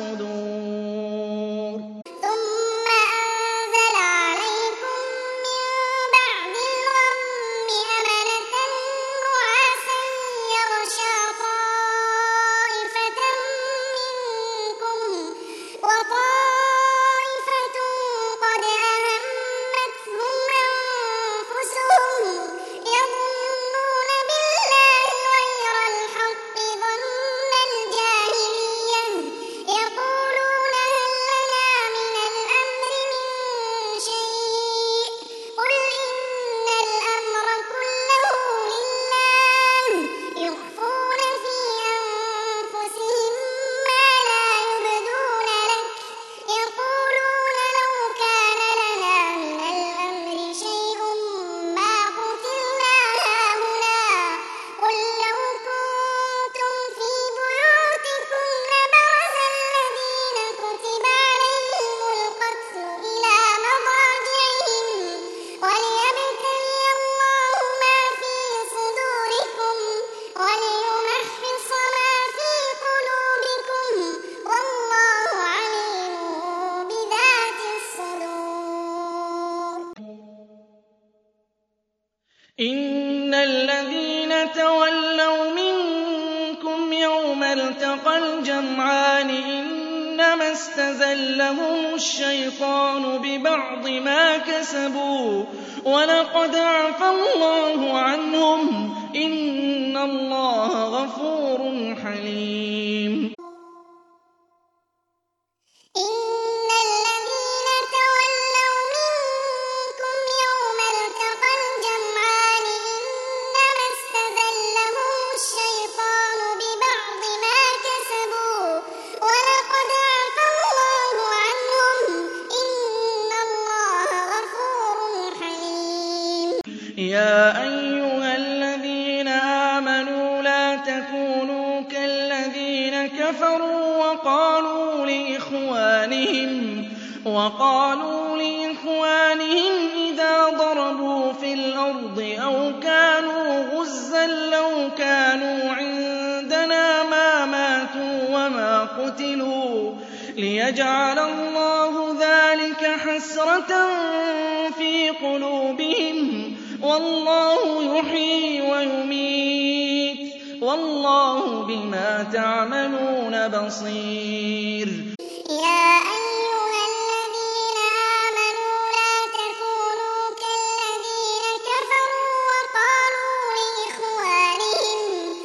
الصُّدُورِ ثُمَّ أَنزَلَ عَلَيْكُم مِّن بَعْدِ الْغَمِّ أَمَنَةً نُّعَاسًا يَغْشَىٰ طَائِفَةً مِّنكُمْ وَطَائِفَةٌ قَدْ أَهَمَّتْهُمْ أَنفُسُهُمْ يَظُنُّونَ بِاللَّهِ غَيْرَ الْحَقِّ ظَنَّ الْجَاهِلِيَّةِ يَقُولُونَ هَل التقى الجمعان إنما استزلهم الشيطان ببعض ما كسبوا ولقد عفا الله عنهم إن الله غفور حليم. إن الذين تولوا منكم يوم التقى الجمعان إنما استزلهم الشيطان ببعض ما كسبوا ولقد عفا الله عنهم إن الله غفور حليم. يا أيها الذين آمنوا لا تكونوا كالذين كفروا وقالوا لإخوانهم وقالوا لإخوانهم إذا ضربوا في الأرض أو كانوا غزا لو كانوا عندنا ما ماتوا وما قتلوا ليجعل الله ذلك حسرة في قلوبهم والله يحيي ويميت والله بما تعملون بصير. يا أيها الذين آمنوا لا تكونوا كالذين كفروا وقالوا لإخوانهم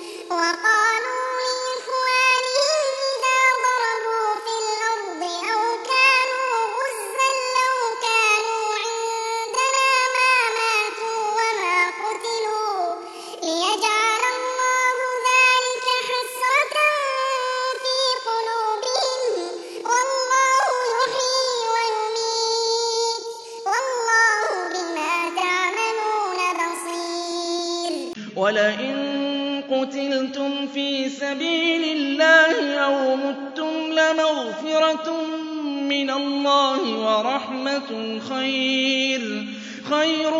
وقالوا لإخوانهم إذا ضربوا في الأرض أو كانوا غزا لو كانوا عندنا ما ماتوا وما قتلوا ليجعل الله ذلك حسرة في قلوبهم والله يحيي ويميت والله بما تعملون بصير. ولئن قتلتم في سبيل الله أو متم لمغفرة من الله ورحمة خير خير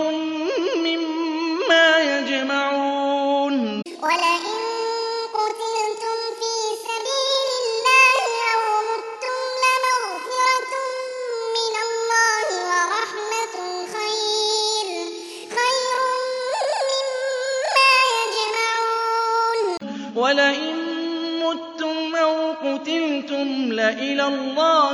مما يجمعون. ولئن قتلتم في سبيل الله أو متم لمغفرة من الله ورحمة خير خير مما يجمعون. ولئن متم أو قتلتم لإلى الله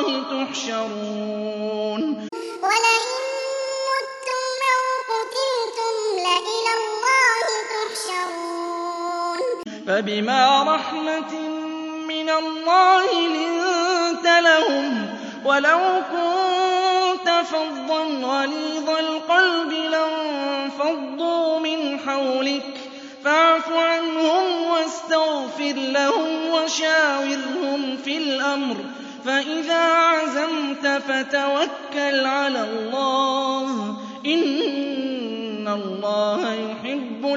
تحشرون. ولئن متم أو قتلتم لإلى الله تحشرون. فبما رحمة من الله لنت لهم ولو كنت فظا غليظ القلب لانفضوا من حولك فاعف عنهم واستغفر لهم وشاورهم في الأمر فإذا عزمت فتوكل على الله إن الله يحب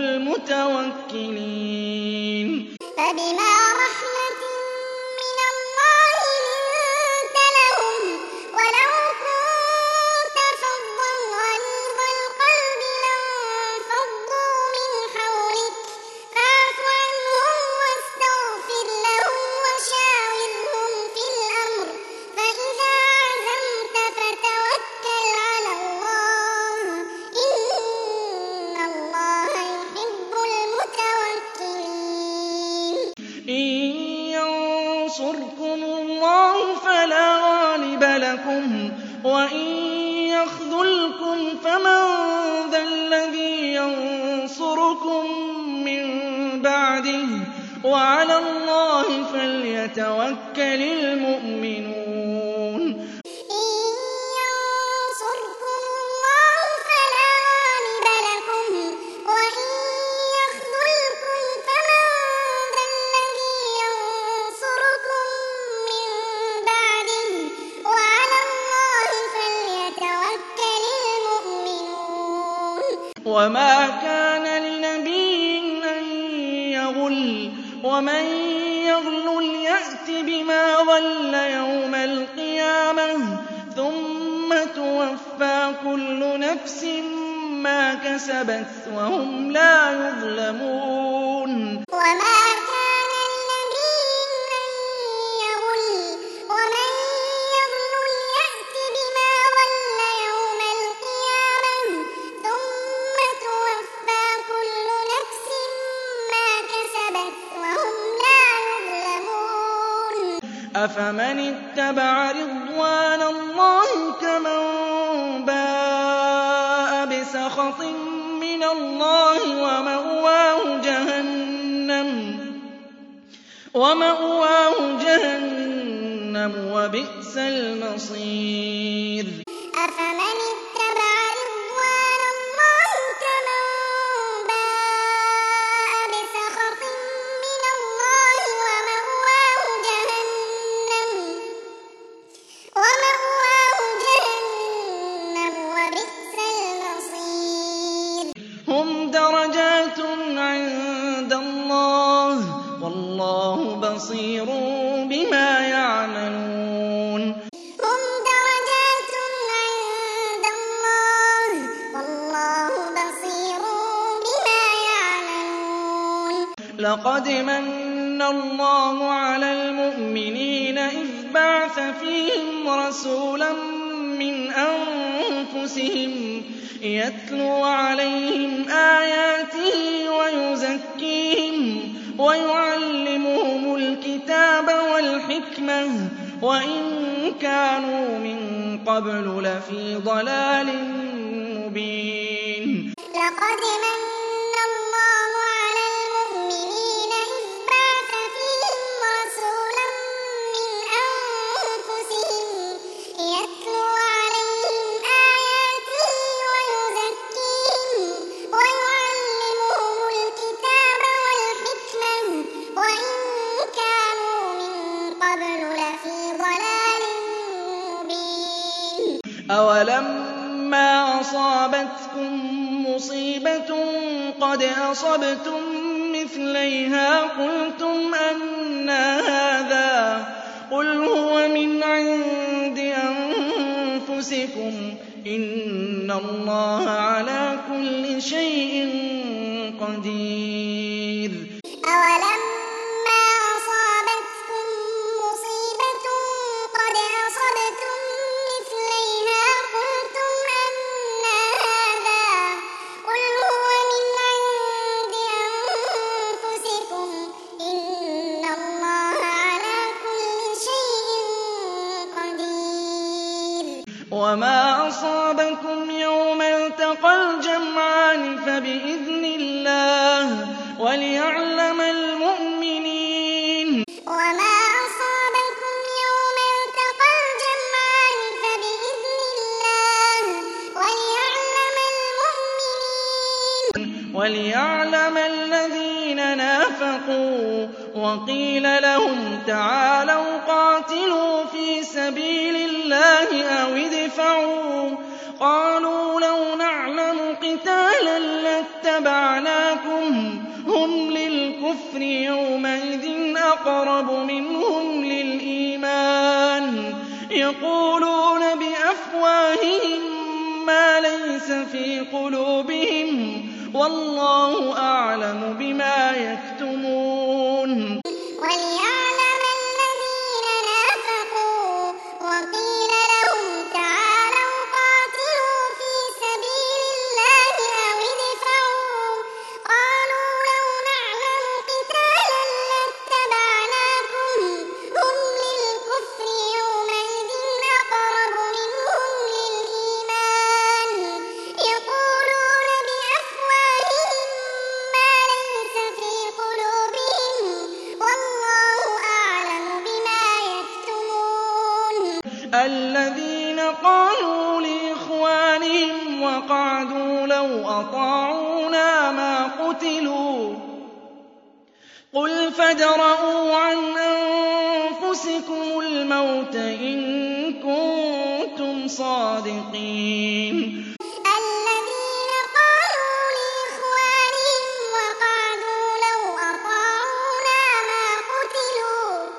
المتوكلين. فبما رحمة من الله لنت لهم ولو كنت فظا غليظ القلب لانفضوا من حولك فاعف عنهم واستغفر لهم وشاورهم في الأمر فإذا عزمت فتوكل على الله إن الله يحب المتوكلين. إن ينصركم الله فلا غالب لكم وإن يخذلكم فمن ذا الذي ينصركم من بعده وعلى الله فليتوكل المؤمنون. إن ينصركم الله فلا غالب لكم وإن يخذلكم فمن ذا الذي ينصركم من بعده وعلى الله فليتوكل المؤمنون. وما كان لنبي أن يغل ومن يغل يأت بما غل يوم القيامة ثم توفى كل نفس ما كسبت وهم لا يظلمون. وما كان لنبي أن يغل ومن يغل يأت بما غل يوم القيامة ثم توفى كل نفس ما كسبت وهم لا يظلمون. أَفَمَنِ اتَّبَعَ رِضْوَانَ اللَّهِ كَمَن بَاءَ بِسَخَطٍ مِّنَ اللَّهِ وَمَأْوَاهُ جَهَنَّمُ وَمَأْوَاهُ جَهَنَّمُ وَبِئْسَ الْمَصِيرُ أَفَمَنِ اتَّبَعَ رِضْوَانَ اللَّهِ كَمَن بَاءَ بِسَخَطٍ مِّنَ اللَّهِ وَمَأْوَاهُ جَهَنَّمُ وَمَأْوَاهُ جَهَنَّمُ وَبِئْسَ الْمَصِيرُ هُمْ دَرَجَاتٌ عِندَ اللَّهِ ۗ وَاللَّهُ بَصِيرٌ بِمَا يَعْمَلُونَ هُمْ دَرَجَاتٌ عِندَ اللَّهِ ۗ وَاللَّهُ بَصِيرٌ بِمَا يَعْمَلُونَ لَقَدْ مَنَّ اللَّهُ عَلَى الْمُؤْمِنِينَ إِذْ بَعَثَ فِيهِمْ رَسُولًا مِّنْ أَنفُسِهِمْ يَتْلُو عَلَيْهِمْ آيَاتِهِ وَيُزَكِّيهِمْ وَيُعَلِّمُهُمُ الْكِتَابَ وَالْحِكْمَةَ وَإِن كَانُوا مِن قَبْلُ لَفِي ضَلَالٍ مُّبِينٍ لَقَدْ مَنَّ اللَّهُ عَلَى الْمُؤْمِنِينَ إِذْ بَعَثَ فِيهِمْ رَسُولًا مِّنْ أَنفُسِهِمْ يَتْلُو عَلَيْهِمْ آيَاتِهِ وَيُزَكِّيهِمْ وَيُعَلِّمُهُمُ الْكِتَابَ وَالْحِكْمَةَ وَإِن كَانُوا مِن قَبْلُ لَفِي ضَلَالٍ مُّبِينٍ أَوَلَمَّا أَصَابَتْكُم مُّصِيبَةٌ قَدْ أَصَبْتُم مِّثْلَيْهَا قُلْتُمْ أَنَّىٰ هَٰذَا ۖ قُلْ هُوَ مِنْ عِندِ أَنفُسِكُمْ ۗ إِنَّ اللَّهَ عَلَىٰ كُلِّ شَيْءٍ قَدِيرٌ أَوَلَمَّا أَصَابَتْكُم مُّصِيبَةٌ قَدْ أَصَبْتُم مِّثْلَيْهَا قُلْتُمْ أَنَّىٰ هَٰذَا ۖ قُلْ هُوَ مِنْ عِندِ أَنفُسِكُمْ ۗ إِنَّ اللَّهَ عَلَىٰ كُلِّ شَيْءٍ قَدِيرٌ وَمَا أَصَابَكُمْ يَوْمَ الْتَقَى الْجَمْعَانِ فَبِإِذْنِ اللَّهِ وَلِيَعْلَمَ الْمُؤْمِنِينَ وَمَا أَصَابَكُمْ يَوْمَ الْتَقَى الْجَمْعَانِ فَبِإِذْنِ اللَّهِ وَلِيَعْلَمَ الْمُؤْمِنِينَ وَلِيَعْلَمَ الَّذِينَ نَافَقُوا ۚ وَقِيلَ لَهُمْ تَعَالَوْا قَاتِلُوا فِي سَبِيلِ اللَّهِ أَوِ ادْفَعُوا ۖ قَالُوا لَوْ نَعْلَمُ قِتَالًا لَّاتَّبَعْنَاكُمْ ۖ هُمْ لِلْكُفْرِ يَوْمَئِذٍ أَقْرَبُ مِنْهُمْ لِلْإِيمَانِ يَقُولُونَ بِأَفْوَاهِهِم مَّا لَيْسَ فِي قُلُوبِهِمْ ۗ وَاللَّهُ أَعْلَمُ بِمَا يَكْتُمُونَ وَلِيَعْلَمَ الَّذِينَ نَافَقُوا ۚ وَقِيلَ لَهُمْ تَعَالَوْا قَاتِلُوا فِي سَبِيلِ اللَّهِ أَوِ ادْفَعُوا ۖ قَالُوا لَوْ نَعْلَمُ قِتَالًا لَّاتَّبَعْنَاكُمْ ۖ هُمْ لِلْكُفْرِ يَوْمَئِذٍ أَقْرَبُ مِنْهُمْ لِلْإِيمَانِ يَقُولُونَ بِأَفْوَاهِهِم مَّا لَيْسَ فِي قُلُوبِهِمْ ۗ وَاللَّهُ أَعْلَمُ بِمَا يَكْتُمُونَ الَّذِينَ قَالُوا لِإِخْوَانِهِمْ وَقَعَدُوا لَوْ أَطَاعُونَا مَا قُتِلُوا ۗ قُلْ فَادْرَءُوا عَنْ أَنفُسِكُمُ الْمَوْتَ إِن كُنتُمْ صَادِقِينَ الَّذِينَ قَالُوا لِإِخْوَانِهِمْ وَقَعَدُوا لَوْ أَطَاعُونَا مَا قُتِلُوا ۗ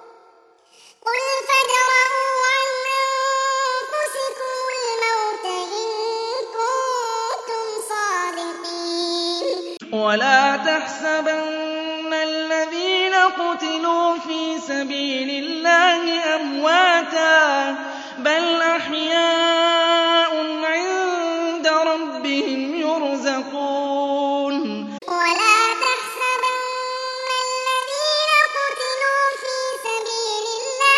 قُلْ فَادْرَءُوا عَنْ أَنفُسِكُمُ الْمَوْتَ إِن كُنتُمْ صَادِقِينَ وَلَا تَحْسَبَنَّ الَّذِينَ قُتِلُوا فِي سَبِيلِ اللَّهِ أَمْوَاتًا ۚ بَلْ أَحْيَاءٌ عِندَ رَبِّهِمْ يُرْزَقُونَ وَلَا تَحْسَبَنَّ الَّذِينَ قُتِلُوا فِي سَبِيلِ اللَّهِ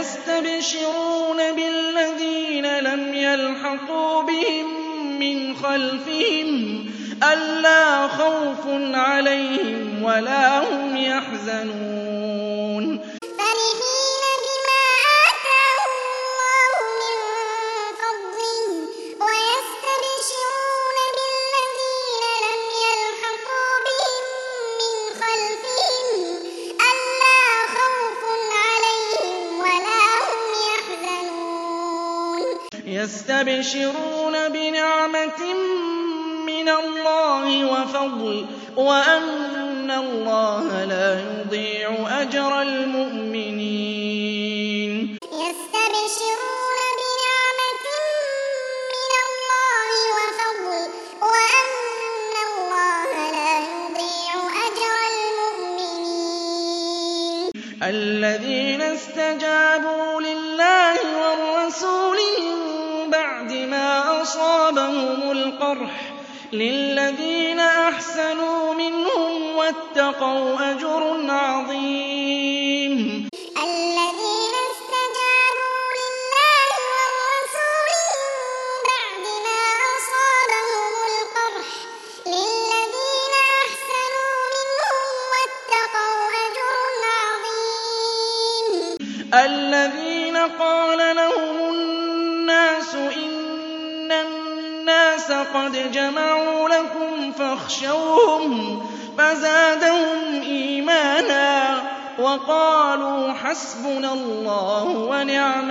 ويستبشرون بالذين لم يلحقوا بهم من خلفهم ألا خوف عليهم ولا هم يحزنون فرحين بما آتاهم الله من فضله ويستبشرون بالذين لم يلحقوا بهم من خلفهم ألا خوف عليهم ولا هم يحزنون يستبشرون بنعمة من الله وفضل وأن الله لا يضيع أجر المؤمنين يستبشرون بنعمة من الله وفضل وأن الله لا يضيع أجر المؤمنين الذين استجابوا لله والرسول من بعد ما أصابهم القرح للذين أحسنوا منهم واتقوا أجر عظيم الذين استجابوا لله والرسول من بعد ما أصابهم القرح للذين أحسنوا منهم واتقوا أجر عظيم الذين قال لهم الناس إن الناس قد جمعوا لكم فاخشوهم فزادهم إيمانا وقالوا حسبنا الله ونعم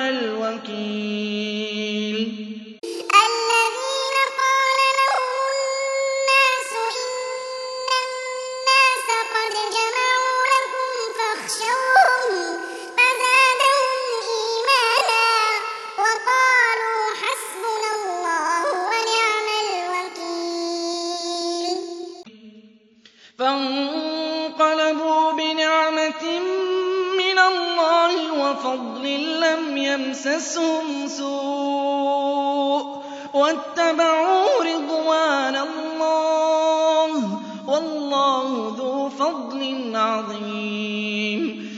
الوكيل الذين قال لهم الناس إن الناس قد جمعوا لكم فاخشوهم فزادهم إيمانا وقالوا حسبنا الله ونعم الوكيل فانقلبوا بنعمة من الله وفضل لم يمسسهم سوء واتبعوا رضوان الله والله ذو فضل عظيم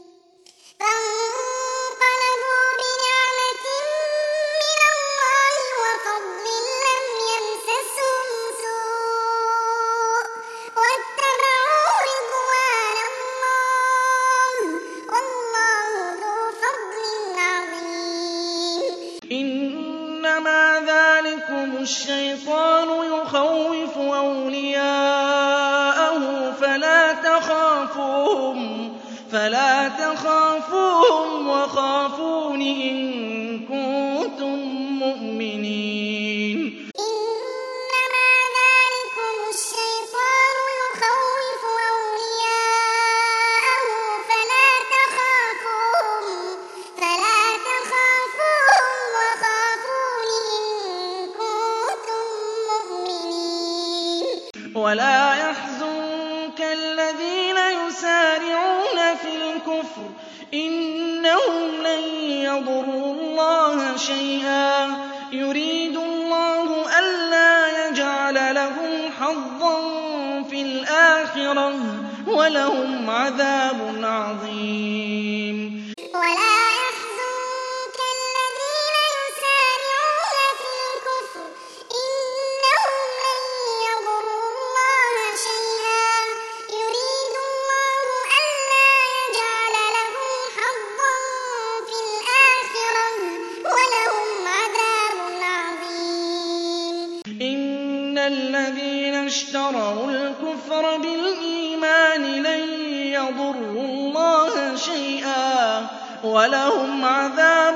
فانقلبوا بنعمة من الله وفضل لم يمسسهم سوء واتبعوا رضوان الله والله ذو فضل عظيم إنما ذلكم الشيطان يخوف أولياءه فلا تخافوهم فلا تخافوهم وخافون إن كنتم مؤمنين إنما ذلكم الشيطان يخوف أولياءه فلا تخافوهم فلا تخافوهم وخافون إن كنتم مؤمنين ولا يحزنك الذين يسارعون في الكفر إنهم لن يضروا الله شيئا يريد الله ألا يجعل لهم حظا في الآخرة ولهم عذاب عظيم ولا يحزنك الذين يسارعون في الكفر إنهم لن يضروا الله شيئا يريد الله ألا يجعل لهم حظا في الآخرة ولهم عذاب عظيم إن الذين اشتروا الكفر بالإيمان لن يضروا الله شيئا ولهم عذاب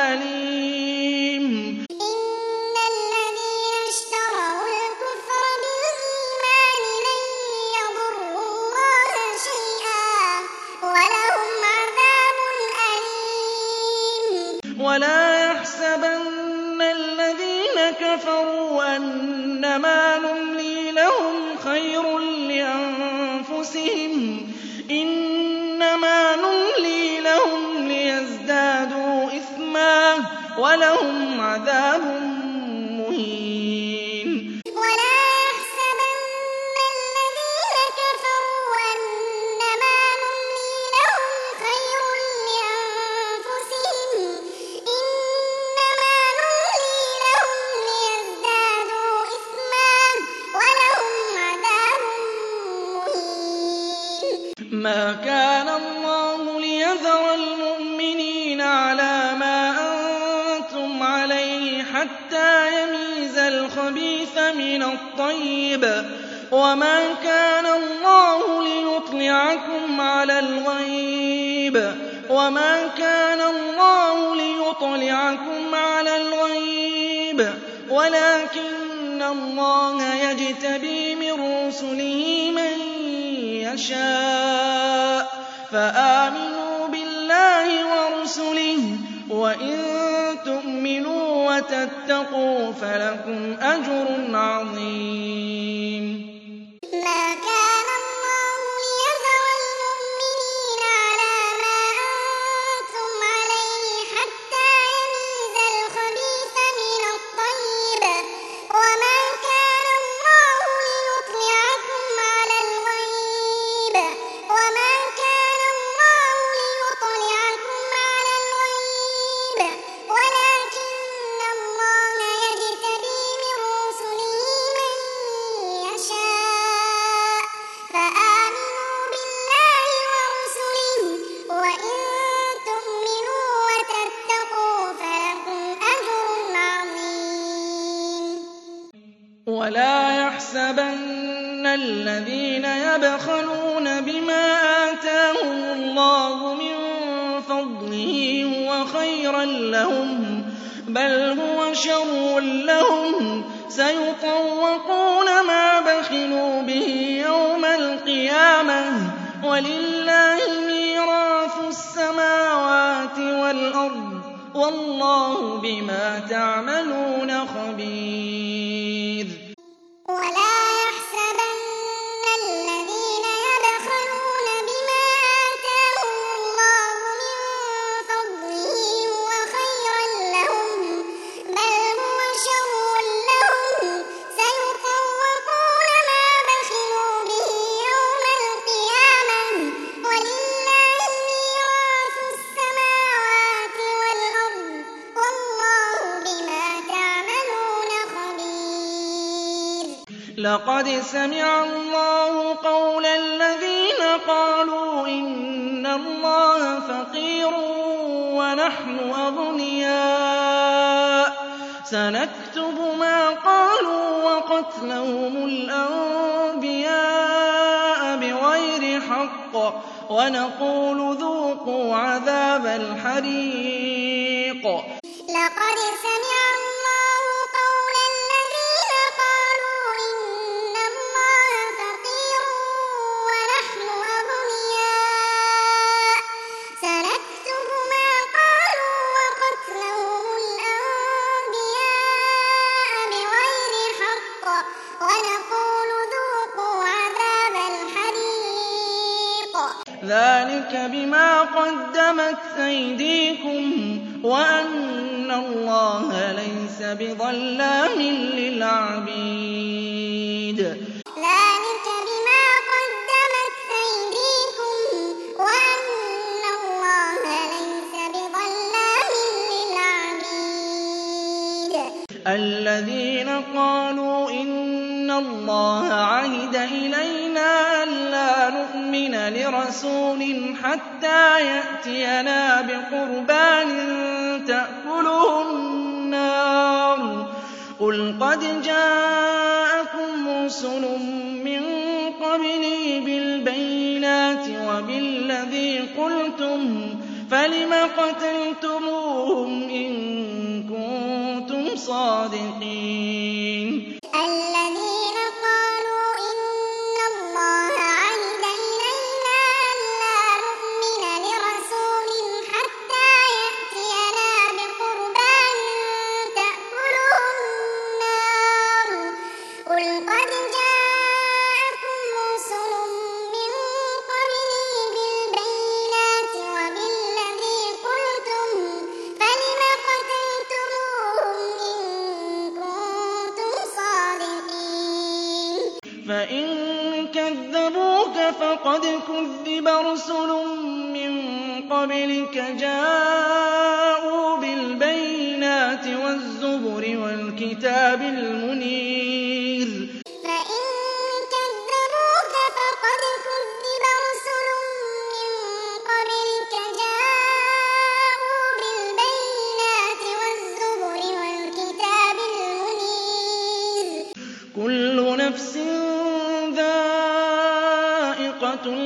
أليم إن الذين اشتروا الكفر بالإيمان لن يضروا الله شيئا ولهم عذاب أليم ولا يحسبن الذين كفروا أنما نملي لهم خير لأنفسهم إنما نملي لهم ليزدادوا إثما ولهم عذاب مهين ولا يحسبن الذين كفروا أنما نملي لهم خير لأنفسهم مَا كَانَ اللَّهُ لِيَذَرَ الْمُؤْمِنِينَ عَلَىٰ مَا أَنتُمْ عَلَيْهِ حَتَّىٰ يَمِيزَ الْخَبِيثَ مِنَ الطَّيِّبِ ۗ وَمَا كَانَ اللَّهُ لِيُطْلِعَكُمْ عَلَى الْغَيْبِ وَمَا كَانَ اللَّهُ لِيُطْلِعَكُمْ عَلَى الْغَيْبِ وَلَٰكِنَّ اللَّهَ يَجْتَبِي مِن رُّسُلِهِ مَن يَشَاءُ ۖ فَآمِنُوا بِاللَّهِ وَرُسُلِهِ ۚ وَإِن تُؤْمِنُوا وَتَتَّقُوا فَلَكُمْ أَجْرٌ عَظِيمٌ. مَا كَانَ اللَّهُ لِيَذَرَ الْمُؤْمِنِينَ عَلَىٰ مَا أَنتُمْ عَلَيْهِ حَتَّىٰ يَمِيزَ الْخَبِيثَ مِنَ الطَّيِّبِ ۗ وَمَا كَانَ اللَّهُ لِيُطْلِعَكُمْ عَلَى الْغَيْبِ وَمَا كَانَ اللَّهُ لِيُطْلِعَكُمْ عَلَى الْغَيْبِ وَلَٰكِنَّ اللَّهَ يَجْتَبِي مِن رُّسُلِهِ مَن يَشَاءُ ۖ فَآمِنُوا بِاللَّهِ وَرُسُلِهِ ۚ وَإِن تُؤْمِنُوا وَتَتَّقُوا فَلَكُمْ أَجْرٌ عَظِيمٌ. وَلَا يَحْسَبَنَّ الَّذِينَ يَبْخَلُونَ بِمَا آتَاهُمُ اللَّهُ مِن فَضْلِهِ هُوَ خَيْرًا لَّهُم ۖ بَلْ هُوَ شَرٌّ لَّهُمْ ۖ سَيُطَوَّقُونَ مَا بَخِلُوا بِهِ يَوْمَ الْقِيَامَةِ ۗ وَلِلَّهِ مِيرَاثُ السَّمَاوَاتِ وَالْأَرْضِ ۗ وَاللَّهُ بِمَا تَعْمَلُونَ خَبِيرٌ. وَلَا يَحْسَبَنَّ الَّذِينَ يَبْخَلُونَ بِمَا آتَاهُمُ اللَّهُ مِن فَضْلِهِ هُوَ خَيْرًا لَّهُم ۖ بَلْ هُوَ شَرٌّ لَّهُمْ ۖ سَيُطَوَّقُونَ مَا بَخِلُوا بِهِ يَوْمَ الْقِيَامَةِ ۗ وَلِلَّهِ مِيرَاثُ السَّمَاوَاتِ وَالْأَرْضِ ۗ وَاللَّهُ بِمَا تَعْمَلُونَ خَبِيرٌ. لَّقَدْ سَمِعَ اللَّهُ قَوْلَ الَّذِينَ قَالُوا إِنَّ اللَّهَ فَقِيرٌ وَنَحْنُ أَغْنِيَاءُ ۘ سَنَكْتُبُ مَا قَالُوا وَقَتْلَهُمُ الْأَنبِيَاءَ بِغَيْرِ حَقٍّ وَنَقُولُ ذُوقُوا عَذَابَ الْحَرِيقِ. لَقَدْ سَمِعَ اللَّهُ قَوْلَ الَّذِينَ قَالُوا إِنَّ اللَّهَ فَقِيرٌ وَنَحْنُ أَغْنِيَاءُ ۘ سَنَكْتُبُ مَا قَالُوا وَقَتْلَهُمُ الْأَنبِيَاءَ بِغَيْرِ حَقٍّ وَنَقُولُ ذُوقُوا عَذَابَ الْحَرِيقِ. ذَٰلِكَ بِمَا قَدَّمَتْ أَيْدِيكُمْ وَأَنَّ اللَّهَ لَيْسَ بِظَلَّامٍ لِّلْعَبِيدِ. ذَٰلِكَ بِمَا قَدَّمَتْ أَيْدِيكُمْ وَأَنَّ اللَّهَ لَيْسَ بِظَلَّامٍ لِّلْعَبِيدِ. الَّذِينَ قَالُوا إِنَّ اللَّهَ عَهِدَ إِلَيْنَا أَلَّا نُؤْمِنَ لِرَسُولٍ حَتَّىٰ يَأْتِيَنَا بِقُرْبَانٍ تَأْكُلُهُ النَّارُ ۗ قُلْ قَدْ جَاءَكُمْ رُسُلٌ مِّن قَبْلِي بِالْبَيِّنَاتِ وَبِالَّذِي قُلْتُمْ فَلِمَ قَتَلْتُمُوهُمْ إِن كُنتُمْ صَادِقِينَ. الَّذِينَ قَالُوا إِنَّ اللَّهَ عَهِدَ إِلَيْنَا أَلَّا نُؤْمِنَ لِرَسُولٍ حَتَّىٰ يَأْتِيَنَا بِقُرْبَانٍ تَأْكُلُهُ النَّارُ ۗ قُلْ قَدْ جَاءَكُمْ رُسُلٌ مِّن قَبْلِي بِالْبَيِّنَاتِ وَبِالَّذِي قُلْتُمْ فَلِمَ قَتَلْتُمُوهُمْ إِن كُنتُمْ صَادِقِينَ. فَإِن كَذَّبُوكَ فَقَدْ كُذِّبَ رُسُلٌ مِّن قَبْلِكَ جَاءُوا بِالْبَيِّنَاتِ وَالزُّبُرِ وَالْكِتَابِ الْمُنِيرِ. فَإِن كَذَّبُوكَ فَقَدْ كُذِّبَ رُسُلٌ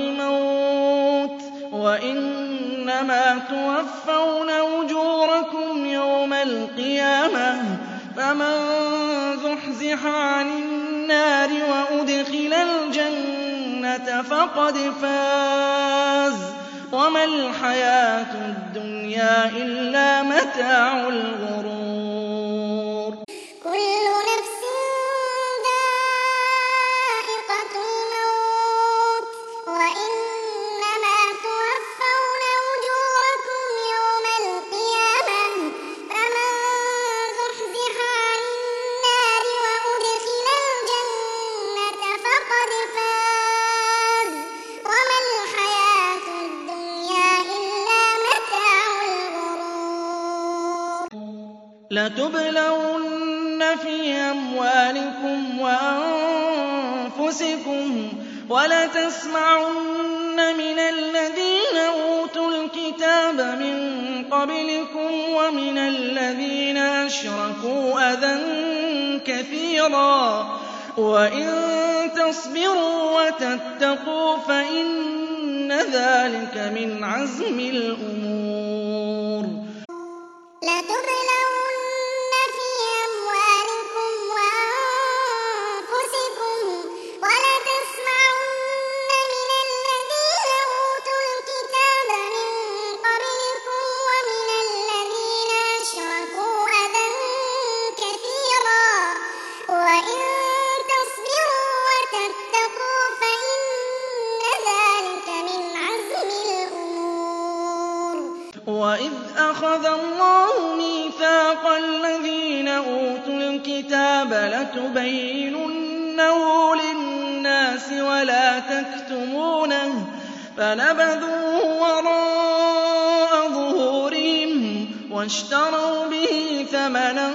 الْمَوْتِ وَإِنَّمَا تُوَفَّوْنَ أُجُورَكُمْ يَوْمَ الْقِيَامَةِ ۖ فَمَن زُحْزِحَ عَنِ النَّارِ وَأُدْخِلَ الْجَنَّةَ فَقَدْ فَازَ ۗ وَمَا الْحَيَاةُ الدُّنْيَا إِلَّا مَتَاعُ الْغُرُورِ. كُلُّ نَفْسٍ ذَائِقَةُ الْمَوْتِ وَإِنَّمَا تُوَفَّوْنَ أُجُورَكُمْ يَوْمَ الْقِيَامَةِ ۖ فَمَن زُحْزِحَ عَنِ النَّارِ وَأُدْخِلَ الْجَنَّةَ فَقَدْ فَازَ ۗ وَمَا الْحَيَاةُ الدُّنْيَا إِلَّا مَتَاعُ الْغُرُورِ. لَتُبْلَوُنَّ فِي أَمْوَالِكُمْ وَأَنفُسِكُمْ وَلَتَسْمَعُنَّ مِنَ الَّذِينَ أُوتُوا الْكِتَابَ مِن قَبْلِكُمْ وَمِنَ الَّذِينَ أَشْرَكُوا أَذًى كَثِيرًا ۚ وَإِن تَصْبِرُوا وَتَتَّقُوا فَإِنَّ ذَٰلِكَ مِنْ عَزْمِ الْأُمُورِ. لَتُبْلَوُنَّ فِي أَمْوَالِكُمْ وَأَنفُسِكُمْ وَلَتَسْمَعُنَّ مِنَ الَّذِينَ أُوتُوا الْكِتَابَ مِن قَبْلِكُمْ وَمِنَ الَّذِينَ أَشْرَكُوا أَذًى كَثِيرًا ۚ وَإِن تَصْبِرُوا وَتَتَّقُوا فَإِنَّ ذَٰلِكَ مِنْ عَزْمِ الْأُمُورِ. وَإِذْ أَخَذَ اللَّهُ مِيثَاقَ الَّذِينَ أُوتُوا الْكِتَابَ لَتُبَيِّنُنَّهُ لِلنَّاسِ وَلَا تَكْتُمُونَهُ فَنَبَذُوهُ وَرَاءَ ظُهُورِهِمْ وَاشْتَرَوْا بِهِ ثَمَنًا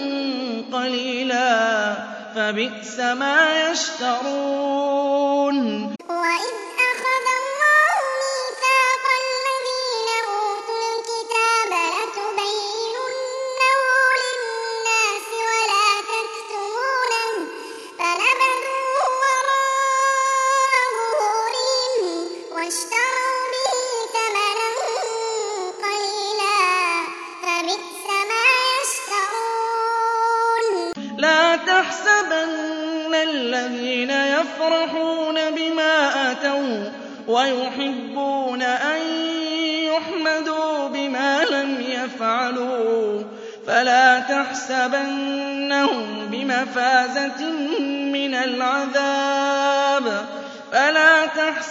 قَلِيلًا ۖ فَبِئْسَ مَا يَشْتَرُونَ. وَإِذْ أَخَذَ اللَّهُ مِيثَاقَ الَّذِينَ أُوتُوا الْكِتَابَ لَتُبَيِّنُنَّهُ لِلنَّاسِ وَلَا تَكْتُمُونَهُ فَنَبَذُوهُ وَرَاءَ ظُهُورِهِمْ وَاشْتَرَوْا بِهِ ثَمَنًا قَلِيلًا ۖ فَبِئْسَ مَا يَشْتَرُونَ. لَا تَحْسَبَنَّ الَّذِينَ يَفْرَحُونَ بِمَا أَتَوا وَيُحِبُّونَ أَن يُحْمَدُوا بِمَا لَمْ يَفْعَلُوا فَلَا تَحْسَبَنَّهُم بِمَفَازَةٍ مِّنَ الْعَذَابِ فَلَا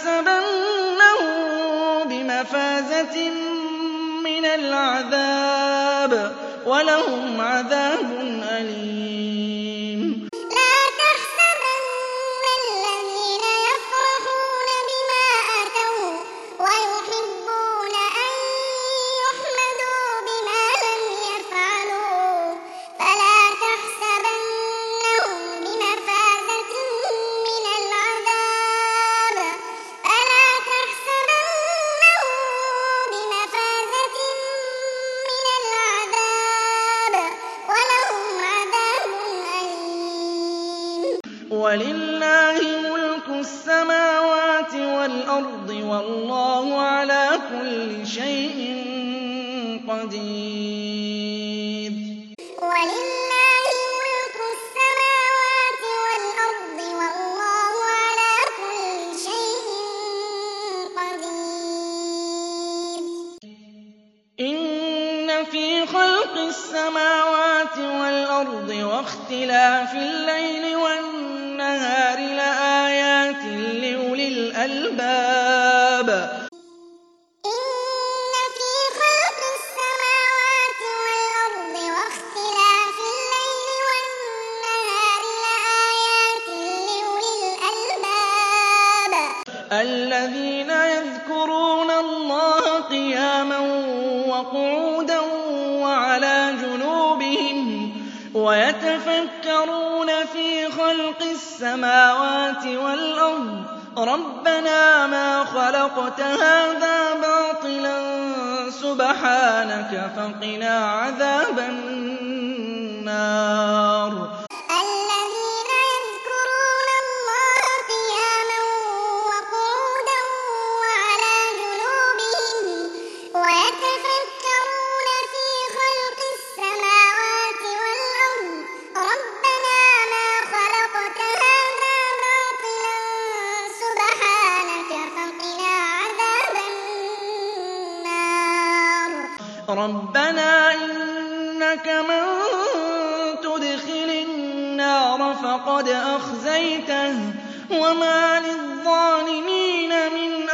تَحْسَبَنَّهُم بِمَفَازَةٍ مِّنَ الْعَذَابِ وَلَهُمْ عَذَابٌ أَلِيمٌ. لَا تَحْسَبَنَّ الَّذِينَ يَفْرَحُونَ بِمَا أَتَوا وَيُحِبُّونَ أَن يُحْمَدُوا بِمَا لَمْ يَفْعَلُوا فَلَا تَحْسَبَنَّهُم بِمَفَازَةٍ مِّنَ الْعَذَابِ فَلَا تَحْسَبَنَّهُم بِمَفَازَةٍ مِّنَ الْعَذَابِ وَلَهُمْ عَذَابٌ أَلِيمٌ. وَلِلَّهِ مُلْكُ السَّمَاوَاتِ وَالْأَرْضِ وَاللَّهُ عَلَىٰ كُلِّ شَيْءٍ قَدِيرٌ. وَلِلَّهِ مُلْكُ السَّمَاوَاتِ وَالْأَرْضِ وَاللَّهُ عَلَىٰ كُلِّ شَيْءٍ قَدِيرٌ. إِنَّ فِي خَلْقِ السَّمَاوَاتِ وَالْأَرْضِ وَاخْتِلَافِ اللَّيْلِ وَالنَّهَارِ لَآيَاتٍ لِّأُولِي الْأَلْبَابِ. إِنَّ فِي خَلْقِ السَّمَاوَاتِ وَالْأَرْضِ وَاخْتِلَافِ اللَّيْلِ وَالنَّهَارِ لَآيَاتٍ لِّأُولِي الْأَلْبَابِ. الَّذِينَ يَذْكُرُونَ اللَّهَ قِيَامًا وَقُعُودًا وَعَلَىٰ جُنُوبِهِمْ وَيَتَفَكَّرُونَ فِي خَلْقِ السَّمَاوَاتِ وَالْأَرْضِ رَبَّنَا مَا خَلَقْتَ هَٰذَا بَاطِلًا سُبْحَانَكَ فَقِنَا عَذَابَ النَّارِ. الَّذِينَ يَذْكُرُونَ اللَّهَ قِيَامًا وَقُعُودًا رَبَّنَا إِنَّكَ مَن تُدْخِلِ النَّارَ فَقَدْ أَخْزَيْتَهُ ۖ وَمَا لِلظَّالِمِينَ مِنْ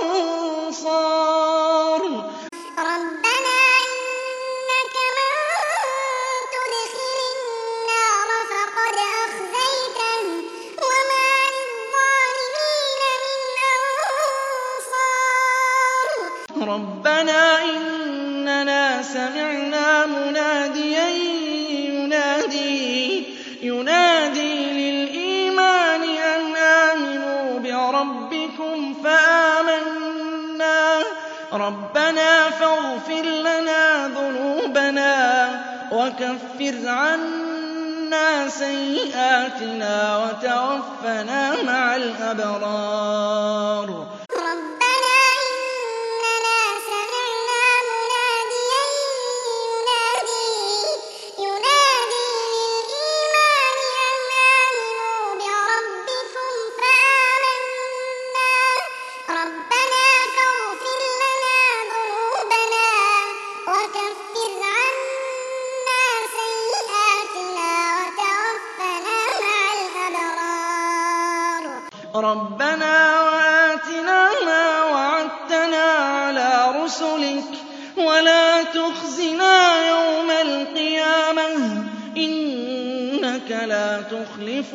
أَنصَارٍ رَبَّنَا إِنَّكَ مَن تُدْخِلِ النَّارَ فَقَدْ أَخْزَيْتَهُ ۖ وَمَا لِلظَّالِمِينَ مِنْ أَنصَارٍ رَبَّنَا إِنَّنَا سَمِعْنَا مُنَادِيًا يُنَادِي لِلْإِيمَانِ أَنْ آمِنُوا بِرَبِّكُمْ فَآمَنَّا رَبَّنَا فَاغْفِرْ لَنَا ذُنُوبَنَا وَكَفِّرْ عَنَّا سَيِّئَاتِنَا وَتَوَفَّنَا مَعَ الْأَبْرَارِ رَبَّنَا إِنَّنَا سَمِعْنَا مُنَادِيًا يُنَادِي لِلْإِيمَانِ أَنْ آمِنُوا بِرَبِّكُمْ فَآمَنَّا رَبَّنَا فَاغْفِرْ لَنَا ذُنُوبَنَا وَكَفِّرْ عَنَّا سَيِّئَاتِنَا وَتَوَفَّنَا مَعَ الْأَبْرَارِ رَبَّنَا وَآتِنَا مَا وَعَدتَّنَا عَلَىٰ رُسُلِكَ وَلَا تُخْزِنَا يَوْمَ الْقِيَامَةِ ۗ إِنَّكَ لَا تُخْلِفُ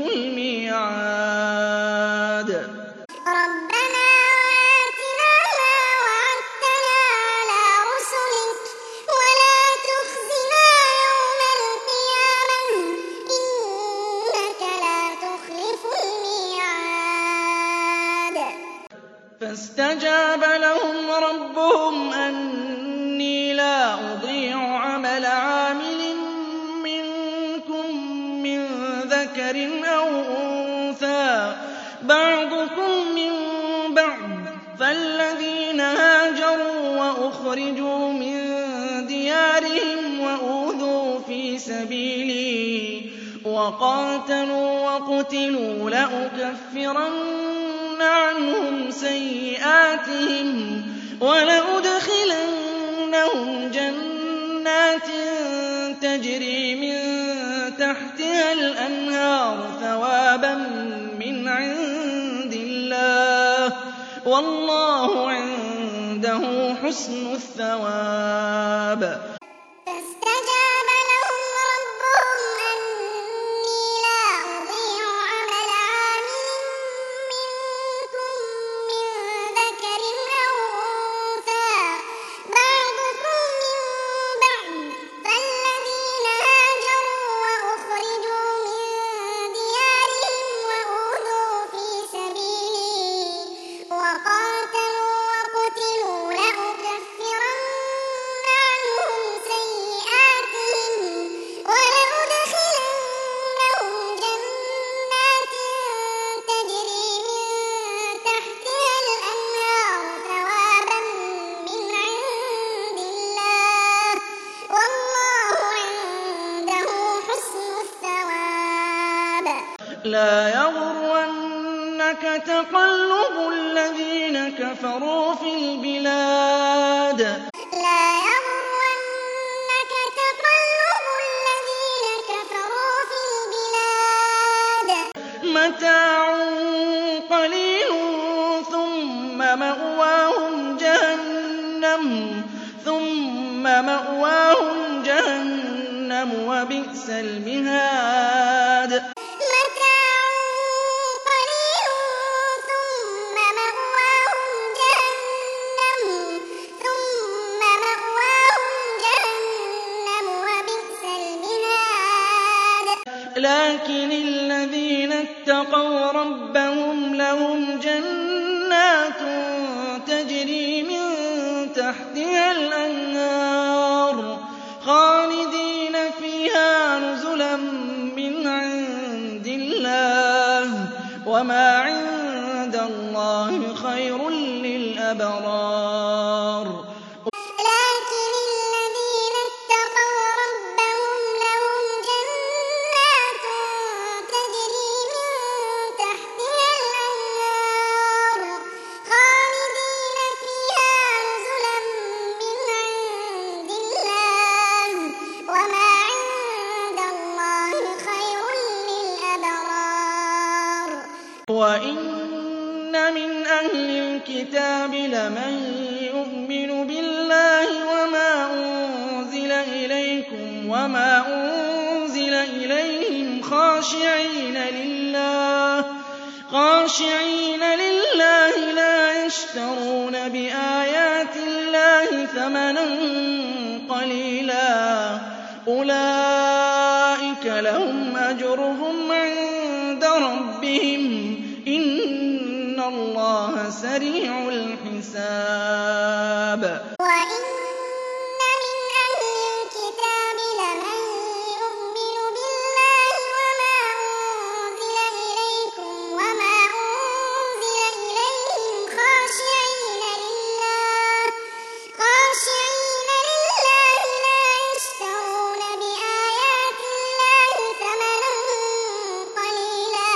الْمِيعَادَ رَبَّنَا وَآتِنَا مَا وَعَدتَّنَا عَلَىٰ رُسُلِكَ وَلَا تُخْزِنَا يَوْمَ الْقِيَامَةِ ۗ إِنَّكَ لَا تُخْلِفُ الْمِيعَادَ فَاسْتَجَابَ لَهُمْ رَبُّهُمْ أَنِّي لَا أُضِيعُ عَمَلَ عَامِلٍ مِّنكُم مِّن ذَكَرٍ أَوْ أُنثَىٰ بَعْضُكُم مِّن بَعْضٍ ۖ فَالَّذِينَ هَاجَرُوا وَأُخْرِجُوا مِن دِيَارِهِمْ وَأُوذُوا فِي سَبِيلِي وَقَاتَلُوا وَقُتِلُوا لَأُكَفِّرَنَّ عَنْهُمْ سَيِّئَاتِهِمْ وَلَأُدْخِلَنَّهُمْ جَنَّاتٍ تَجْرِي مِن تَحْتِهَا الْأَنْهَارُ ثَوَابًا مِّنْ عِندِ اللَّهِ ۗ وَاللَّهُ عِندَهُ حُسْنُ الثَّوَابِ فَاسْتَجَابَ لَهُمْ رَبُّهُمْ أَنِّي لَا أُضِيعُ عَمَلَ عَامِلٍ مِّنكُم مِّن ذَكَرٍ أَوْ أُنثَىٰ بَعْضُكُم مِّن بَعْضٍ ۖ فَالَّذِينَ هَاجَرُوا وَأُخْرِجُوا مِن دِيَارِهِمْ وَأُوذُوا فِي سَبِيلِي وَقَاتَلُوا وَقُتِلُوا لَأُكَفِّرَنَّ عَنْهُمْ سَيِّئَاتِهِمْ وَلَأُدْخِلَنَّهُمْ جَنَّاتٍ تَجْرِي مِن تَحْتِهَا الْأَنْهَارُ ثَوَابًا مِّنْ عِندِ اللَّهِ ۗ وَاللَّهُ عِندَهُ حُسْنُ الثَّوَابِ لَا يَغُرَّنَّكَ تَقَلُّبُ الَّذِينَ كَفَرُوا فِي الْبِلَادِ لَا يَغُرَّنَّكَ تَقَلُّبُ الَّذِينَ كَفَرُوا فِي الْبِلَادِ مَتَاعٌ قَلِيلٌ ثُمَّ مَأْوَاهُمْ جَهَنَّمُ ثُمَّ مَأْوَاهُمْ جَهَنَّمُ وَبِئْسَ الْمِهَادُ مَتَاعٌ قَلِيلٌ ثُمَّ مَأْوَاهُمْ جَهَنَّمُ ثُمَّ مَأْوَاهُمْ جَهَنَّمُ وَبِئْسَ الْمِهَادُ لَٰكِنِ الَّذِينَ اتَّقَوْا رَبَّهُمْ لَهُمْ جَنَّاتٌ تَجْرِي مِن تَحْتِهَا الْأَنْهَارُ خَالِدِينَ فِيهَا نُزُلًا مِّنْ عِندِ اللَّهِ ۗ وَمَا عِندَ اللَّهِ خَيْرٌ لِّلْأَبْرَارِ لَٰكِنِ الَّذِينَ اتَّقَوْا رَبَّهُمْ لَهُمْ جَنَّاتٌ تَجْرِي مِن تَحْتِهَا الْأَنْهَارُ خَالِدِينَ فِيهَا نُزُلًا مِّنْ عِندِ من يؤمن بالله وما أنزل إليكم وما أنزل إليهم خاشعين لله خاشعين لله لا يشترون بآيات الله ثمنا قليلا أولئك لهم أجرهم عند ربهم إن الله سريع الحساب وإن من أهل الكتاب لمن يؤمن بالله وما أنزل إليكم وما أنزل إليهم خاشعين لله خاشعين لله لا يشترون بآيات الله ثمنا قليلا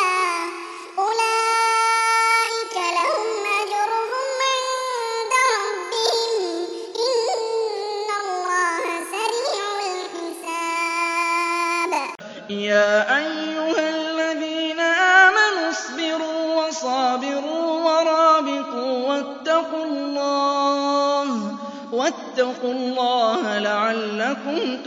أولئك لهم أجرهم عند ربهم إن الله سريع الحساب يا أيها الذين آمنوا اصبروا وصابروا ورابطوا واتقوا الله واتقوا الله لعلكم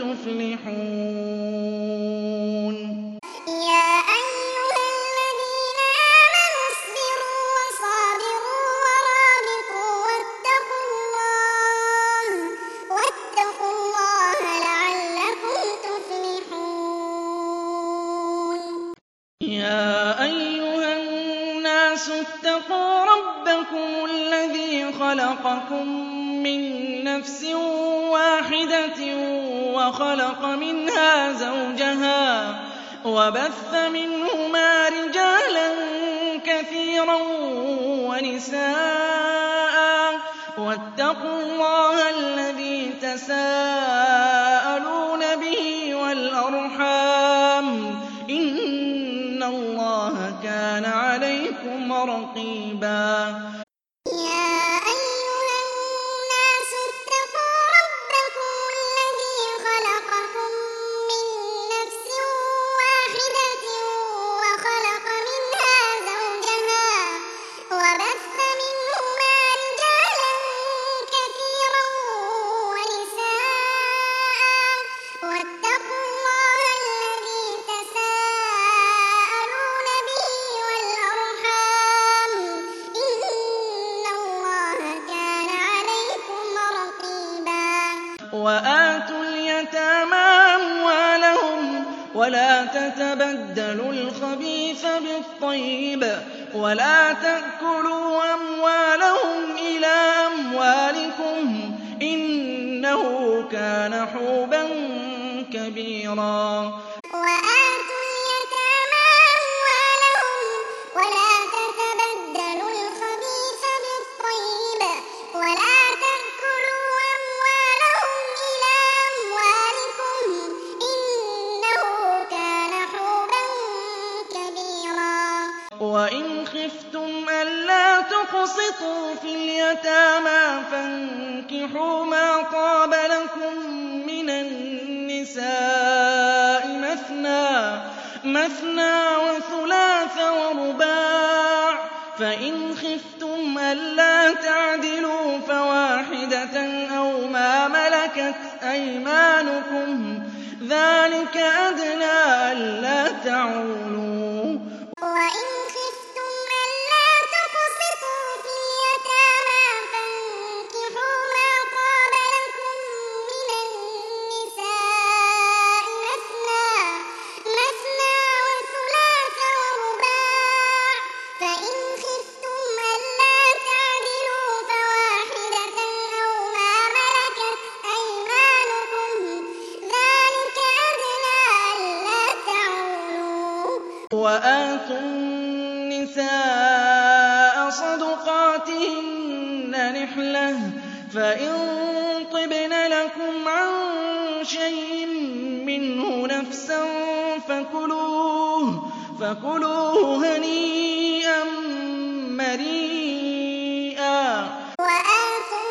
تفلحون يا أيها الذين آمنوا اصبروا وصابروا ورابطوا واتقوا الله واتقوا الله لعلكم تفلحون يا أيها الناس اتقوا ربكم الذي خلقكم من نفس واحدة وخلق منها زوجها وبث منهما رجالا كثيرا ونساء واتقوا الله الذي تساءلون به والأرحام إن الله كان عليكم رقيبا يا أيها الناس اتقوا ربكم الذي خلقكم من نفس واحدة وخلق منها زوجها وبث منهما رجالا كثيرا ونساء واتقوا الله الذي تساءلون به والأرحام إن الله كان عليكم رقيبا وآتوا اليتامى أموالهم ولا تتبدلوا الخبيث بالطيب ولا تأكلوا أموالهم إلى أموالكم إنه كان حوبا كبيرا وآتوا اليتامى أموالهم ولا تتبدلوا الخبيث بالطيب ولا تأكلوا أموالهم إلى أموالكم إنه كان حوبا كبيرا وإن خفتم ألا تقسطوا في اليتامى فانكحوا ما طاب لكم من النساء مثنى مثنى وثلاث ورباع فإن خفتم ألا تعدلوا فواحدة أو ما ملكت أيمانكم ذلك أدنى ألا تعولوا وإن خفتم ألا تقسطوا في اليتامى فانكحوا ما طاب لكم من النساء مثنى مثنى وثلاث ورباع فإن خفتم ألا تعدلوا فواحدة أو ما ملكت أيمانكم ذلك أدنى ألا تعولوا وآتوا النساء صدقاتهن نحلة فإن طبن لكم عن شيء منه نفسا فكلوه فكلوه هنيئا مريئا وآتوا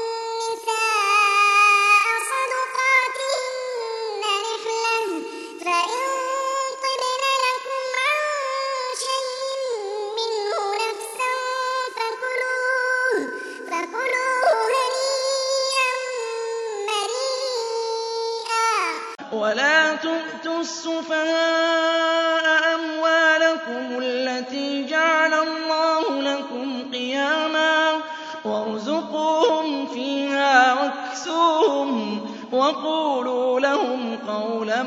النساء صدقاتهن نحلة فإن طبن لكم عن شيء منه نفسا فكلوه فكلوه وَلَا تُؤْتُوا السُّفَهَاءَ أَمْوَالَكُمُ الَّتِي جَعَلَ اللَّهُ لَكُمْ قِيَامًا وَارْزُقُوهُمْ فِيهَا وَاكْسُوهُمْ وَقُولُوا لَهُمْ قَوْلًا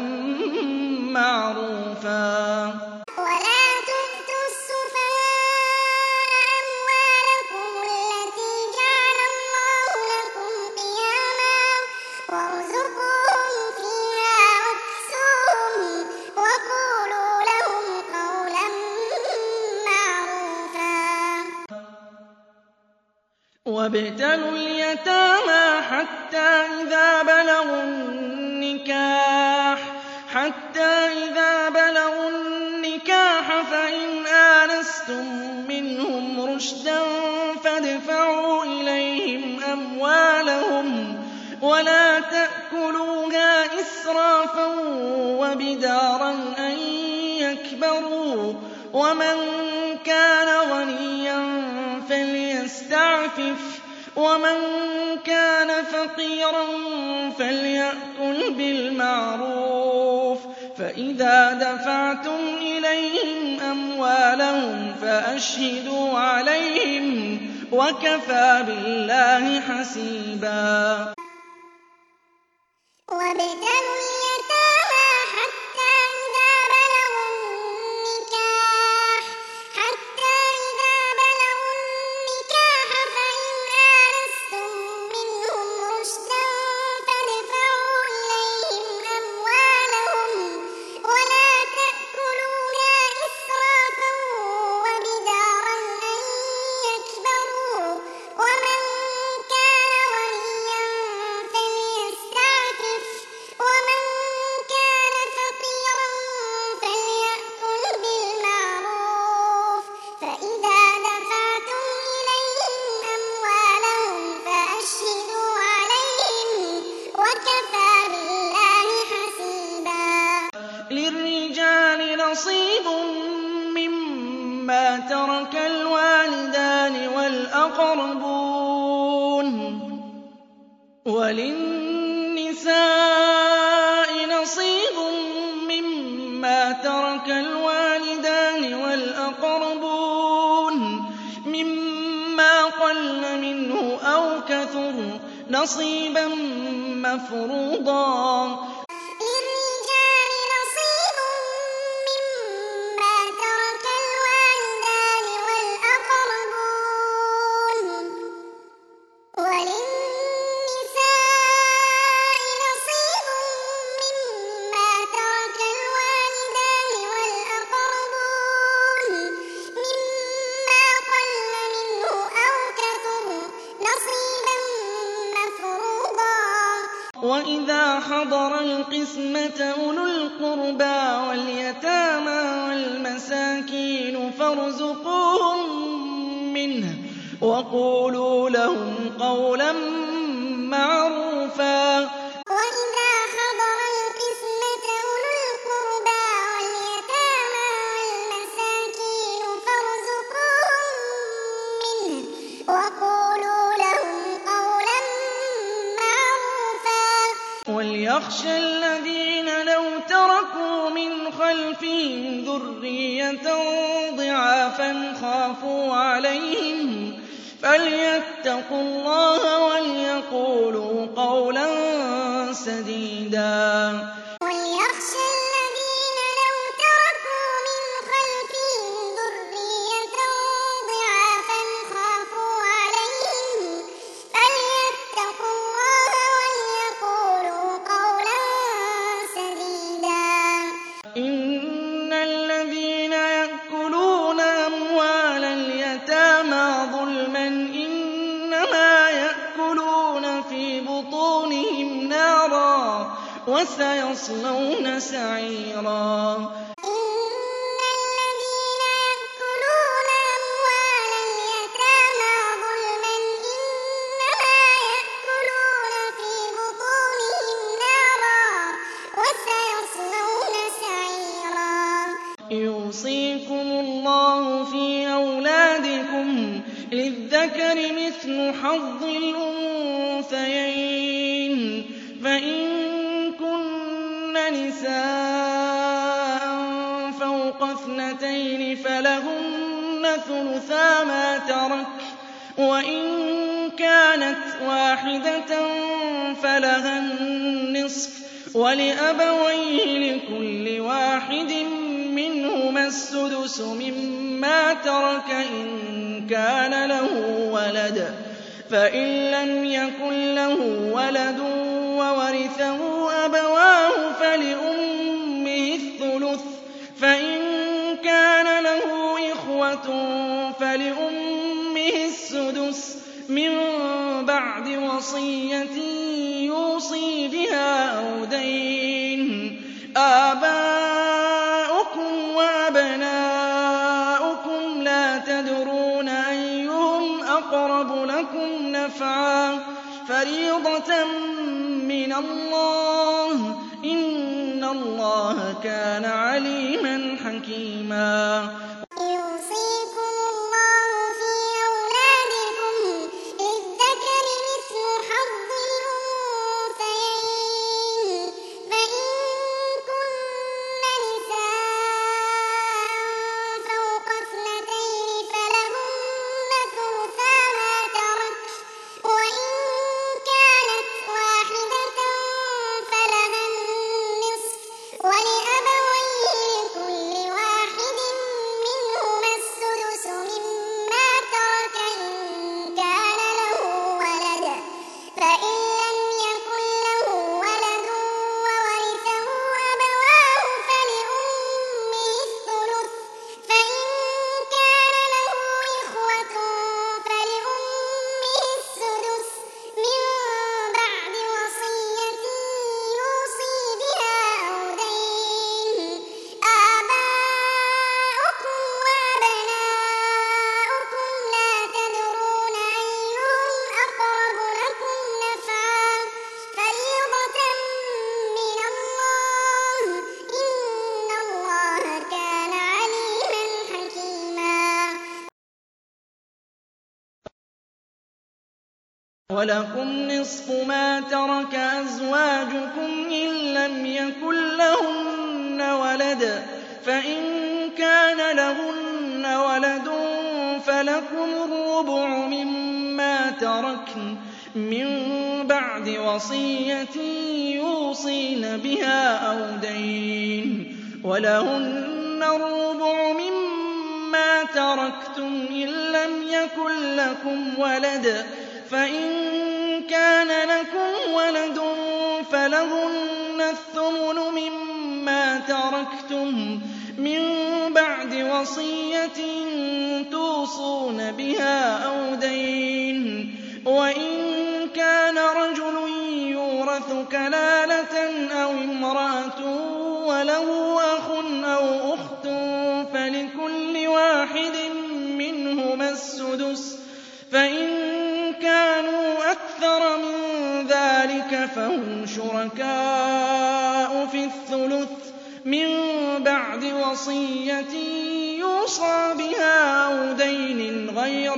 مَّعْرُوفًا. وَلَا تُؤْتُوا السُّفَهَاءَ أَمْوَالَكُمُ الَّتِي جَعَلَ اللَّهُ لَكُمْ قِيَامًا وَارْزُقُوهُمْ فِيهَا وَاكْسُوهُمْ وَقُولُوا لَهُمْ قَوْلًا مَّعْرُوفًا. وَابْتَلُوا الْيَتَامَىٰ حَتَّىٰ إِذَا بَلَغُوا النِّكَاحَ حَتَّىٰ إِذَا بَلَغُوا النِّكَاحَ فَإِنْ آنَسْتُم مِّنْهُمْ رُشْدًا فَادْفَعُوا إِلَيْهِمْ أَمْوَالَهُمْ وَلَا تَأْكُلُوهَا إِسْرَافًا وَبِدَارًا أَن يَكْبَرُوا ۚ وَمَن كَانَ غَنِيًّا فَلْيَسْتَعْفِفْ وَمَن كَانَ فَقِيرًا فَلْيَأْكُلْ بِالْمَعْرُوفِ ۚ فَإِذَا دَفَعْتُمْ إِلَيْهِمْ أَمْوَالَهُمْ فَأَشْهِدُوا عَلَيْهِمْ ۚ وَكَفَىٰ بِاللَّهِ حَسِيبًا. وَابْتَلُوا الْيَتَامَىٰ حَتَّىٰ إِذَا بَلَغُوا النِّكَاحَ حَتَّىٰ إِذَا بَلَغُوا النِّكَاحَ فَإِنْ آنَسْتُم مِّنْهُمْ رُشْدًا فَادْفَعُوا إِلَيْهِمْ أَمْوَالَهُمْ وَلَا تَأْكُلُوهَا إِسْرَافًا وَبِدَارًا أَن يَكْبَرُوا ۚ وَمَن كَانَ غَنِيًّا فَلْيَسْتَعْفِفْ وَمَن كَانَ فَقِيرًا فَلْيَأْكُلْ بِالْمَعْرُوفِ ۚ فَإِذَا دَفَعْتُمْ إِلَيْهِمْ أَمْوَالَهُمْ فَأَشْهِدُوا عَلَيْهِمْ ۚ وَكَفَىٰ بِاللَّهِ حَسِيبًا. لِّلرِّجَالِ نَصِيبٌ مِّمَّا تَرَكَ الْوَالِدَانِ وَالْأَقْرَبُونَ وَلِلنِّسَاءِ نَصِيبٌ مِّمَّا تَرَكَ الْوَالِدَانِ وَالْأَقْرَبُونَ مِمَّا قَلَّ مِنْهُ أَوْ كَثُرَ نَصِيبًا مَّفْرُوضًا. لِّلرِّجَالِ نَصِيبٌ مِّمَّا تَرَكَ الْوَالِدَانِ وَالْأَقْرَبُونَ وَلِلنِّسَاءِ نَصِيبٌ مِّمَّا تَرَكَ الْوَالِدَانِ وَالْأَقْرَبُونَ مِمَّا قَلَّ مِنْهُ أَوْ كَثُرَ نَصِيبًا مَّفْرُوضًا. وَإِذَا حَضَرَ الْقِسْمَةَ أُولُو الْقُرْبَىٰ وَالْيَتَامَىٰ وَالْمَسَاكِينُ فَارْزُقُوهُم مِّنْهُ وَقُولُوا لَهُمْ قَوْلًا مَّعْرُوفًا. وَإِذَا حَضَرَ الْقِسْمَةَ أُولُو الْقُرْبَىٰ وَالْيَتَامَىٰ وَالْمَسَاكِينُ فَارْزُقُوهُم مِّنْهُ وَقُولُوا لَهُمْ قَوْلًا مَّعْرُوفًا. وَلْيَخْشَ الَّذِينَ لَوْ تَرَكُوا مِنْ خَلْفِهِمْ ذُرِّيَّةً ضِعَافًا خَافُوا عَلَيْهِمْ فَلْيَتَّقُوا اللَّهَ وَلْيَقُولُوا قَوْلًا سَدِيدًا. وَلْيَخْشَ الَّذِينَ لَوْ تَرَكُوا مِنْ خَلْفِهِمْ ذُرِّيَّةً ضِعَافًا خَافُوا عَلَيْهِمْ فَلْيَتَّقُوا اللَّهَ وَلْيَقُولُوا قَوْلًا سَدِيدًا. إِنَّ الَّذِينَ يَأْكُلُونَ أَمْوَالَ الْيَتَامَىٰ ظُلْمًا إِنَّمَا يَأْكُلُونَ فِي بُطُونِهِمْ نَارًا وَسَيَصْلَوْنَ سَعِيرًا. إِنَّ الَّذِينَ يَأْكُلُونَ أَمْوَالَ الْيَتَامَىٰ ظُلْمًا إِنَّمَا يَأْكُلُونَ فِي بُطُونِهِمْ نَارًا وَسَيَصْلَوْنَ سَعِيرًا. يُوصِيكُمُ اللَّهُ فِي أَوْلَادِكُمْ لِلذَّكَرِ مِثْلُ حَظِّ الْأُنثَيَيْنِ ۚ فَإِن كُنَّ نساء فوق اثنتين فلهن ثلثا ما ترك، وإن كانت واحدة فلها النصف، ولأبويه لكل واحد منهما السدس مما ترك إن كان له ولد، فإن لم يكن له ولد وورثه أبواه فلأمه الثلث، فإن كان له إخوة فلأمه السدس من بعد وصية يوصي بها أو دين. آباؤكم وأبناؤكم لا تدرون أيهم أقرب لكم نفعا، فريضة من الله، إن الله كان عليما حكيما. يوصيكم الله في أولادكم للذكر مثل حظ الأنثيين، فإن كن نساء فوق اثنتين فلهن ثلثا ما ترك، وإن كانت واحدة فلها النصف، ولأبويه لكل واحد منهما السدس مما ترك إن كان له ولد، فإن لم يكن له ولد وورثه أبواه فلأمه الثلث، فإن كان له إخوة فلأمه السدس من بعد وصية يوصي بها أو دين. آباؤكم وأبناؤكم لا تدرون أيهم أقرب لكم نفعا، فريضة من الله، إن الله كان عليما حكيما. ولكم نصف ما ترك أزواجكم إن لم يكن لهن ولد، فإن كان لهن ولد فلكم الربع مما تركن من بعد وصية يوصين بها أو دين. ولهن الربع مما تركتم إن لم يكن لكم ولد، فإن كان لكم ولد فلهن الثمن مما تركتم من بعد وصية توصون بها أو دين. وإن كان رجل يورث كلالة أو امرأة وله أخ أو أخت فلكل واحد منهما السدس، فإن كانوا أكثر من ذلك فهم شركاء في الثلث من بعد وصية يوصى بها أو دين غير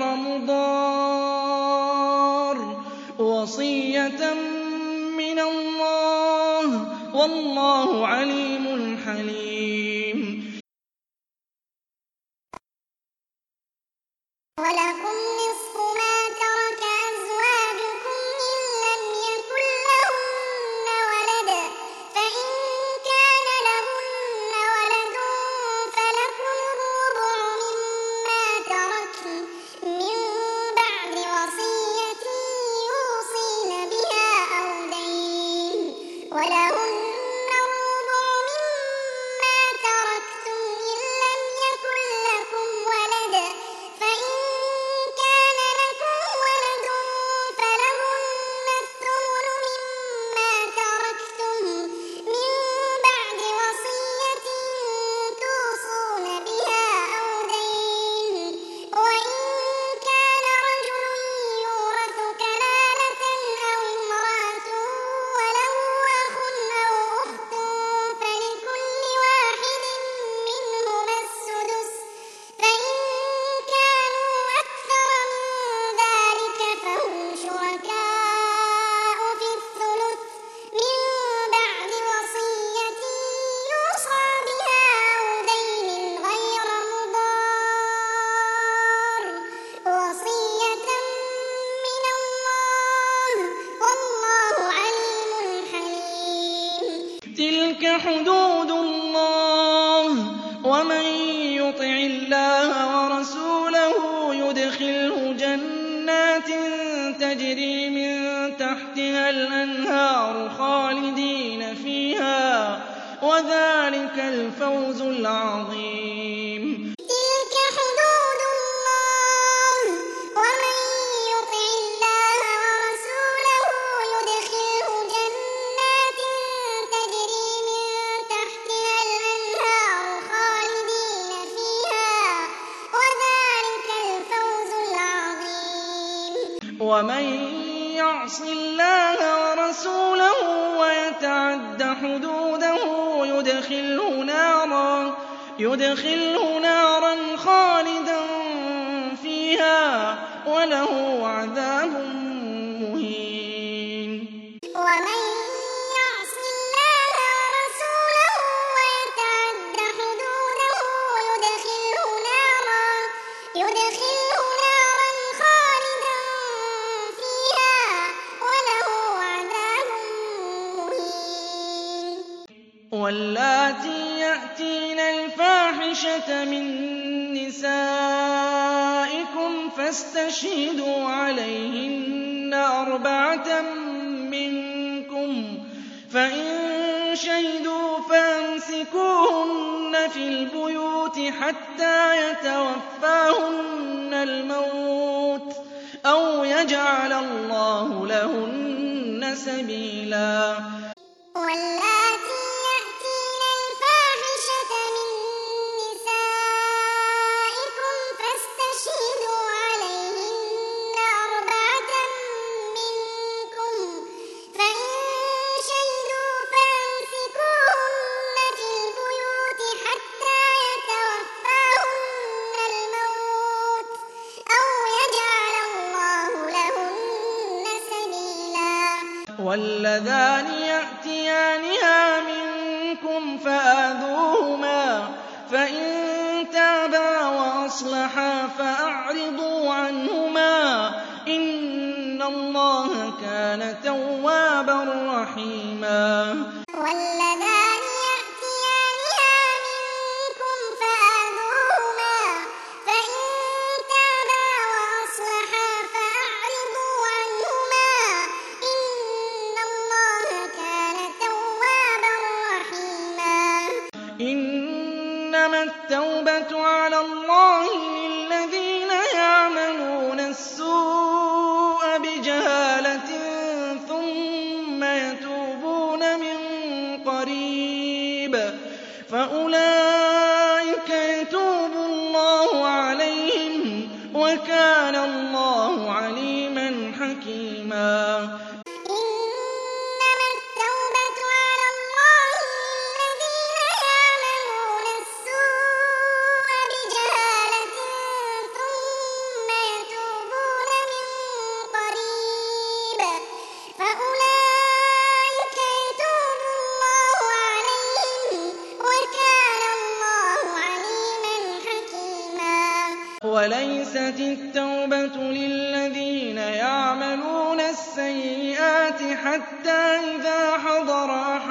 مضار، وصية من الله، والله عليم حليم. ولكم نصف ما ترك أزواجكم إن لم يكن لهن ولد، فإن كان لهن ولد فلكم الربع مما تركن من بعد وصية يوصين بها أو دين. ولهن الربع مما تركتم إن لم يكن لكم ولد، فإن كان لكم ولد فلهن الثمن مما تركتم من بعد وصية توصون بها أو دين. وإن كان رجل يورث كلالة أو امرأة وله أخ أو حدود اللَّهِ ۚ وَمَن يُطِعِ اللَّهَ وَرَسُولَهُ يُدْخِلْهُ جَنَّاتٍ تَجْرِي مِن تَحْتِهَا الْأَنْهَارُ خَالِدِينَ فِيهَا ۚ وَذَٰلِكَ الْفَوْزُ الْعَظِيمُ. تِلْكَ حُدُودُ اللَّهِ ۚ وَمَن يُطِعِ اللَّهَ وَرَسُولَهُ يُدْخِلْهُ جَنَّاتٍ تَجْرِي مِن تَحْتِهَا الْأَنْهَارُ خَالِدِينَ فِيهَا ۚ وَذَٰلِكَ الْفَوْزُ الْعَظِيمُ. وَمَن يَعْصِ اللَّهَ وَرَسُولَهُ وَيَتَعَدَّ حُدُودَهُ يُدْخِلْهُ نَارًا خَالِدًا فِيهَا وَلَهُ عَذَابٌ مُّهِينٌ. وَمَن يَعْصِ اللَّهَ وَرَسُولَهُ وَيَتَعَدَّ حُدُودَهُ يُدْخِلْهُ نَارًا خَالِدًا فِيهَا وَلَهُ عَذَابٌ مُّهِينٌ. وَاللَّاتِي يَأْتِينَ الْفَاحِشَةَ مِن نِّسَائِكُمْ فَاسْتَشْهِدُوا عَلَيْهِنَّ أَرْبَعَةً مِّنكُمْ ۖ فَإِن شَهِدُوا فَأَمْسِكُوهُنَّ فِي الْبُيُوتِ حَتَّىٰ يَتَوَفَّاهُنَّ الْمَوْتُ أَوْ يَجْعَلَ اللَّهُ لَهُنَّ سَبِيلًا. وَاللَّاتِي يَأْتِينَ الْفَاحِشَةَ مِن نِّسَائِكُمْ فَاسْتَشْهِدُوا عَلَيْهِنَّ أَرْبَعَةً مِّنكُمْ ۖ فَإِن شَهِدُوا فَأَمْسِكُوهُنَّ فِي الْبُيُوتِ حَتَّىٰ يَتَوَفَّاهُنَّ الْمَوْتُ أَوْ يَجْعَلَ اللَّهُ لَهُنَّ سَبِيلًا. وَاللَّذَانِ يَأْتِيَانِهَا مِنكُمْ فَآذُوهُمَا ۖ فَإِن تَابَا وَأَصْلَحَا فَأَعْرِضُوا عَنْهُمَا ۗ إِنَّ اللَّهَ كَانَ تَوَّابًا رَّحِيمًا. وَاللَّذَانِ يَأْتِيَانِهَا مِنكُمْ فَآذُوهُمَا ۖ فَإِن تَابَا وَأَصْلَحَا فَأَعْرِضُوا عَنْهُمَا ۗ إِنَّ اللَّهَ كَانَ تَوَّابًا رَّحِيمًا. إِنَّمَا التَّوْبَةُ عَلَى اللَّهِ لِلَّذِينَ يَعْمَلُونَ السُّوءَ بِجَهَالَةٍ ثُمَّ يَتُوبُونَ مِن قَرِيبٍ فَأُولَٰئِكَ يَتُوبُ اللَّهُ عَلَيْهِمْ ۗ وَكَانَ اللَّهُ عَلِيمًا حَكِيمًا. إِنَّمَا التَّوْبَةُ عَلَى اللَّهِ لِلَّذِينَ يَعْمَلُونَ السُّوءَ بِجَهَالَةٍ ثُمَّ يَتُوبُونَ مِن قَرِيبٍ فَأُولَٰئِكَ يَتُوبُ اللَّهُ عَلَيْهِمْ ۗ وَكَانَ اللَّهُ عَلِيمًا حَكِيمًا. وَلَيْسَتِ التَّوْبَةُ لِلَّذِينَ يَعْمَلُونَ السَّيِّئَاتِ حَتَّىٰ إِذَا حَضَرَ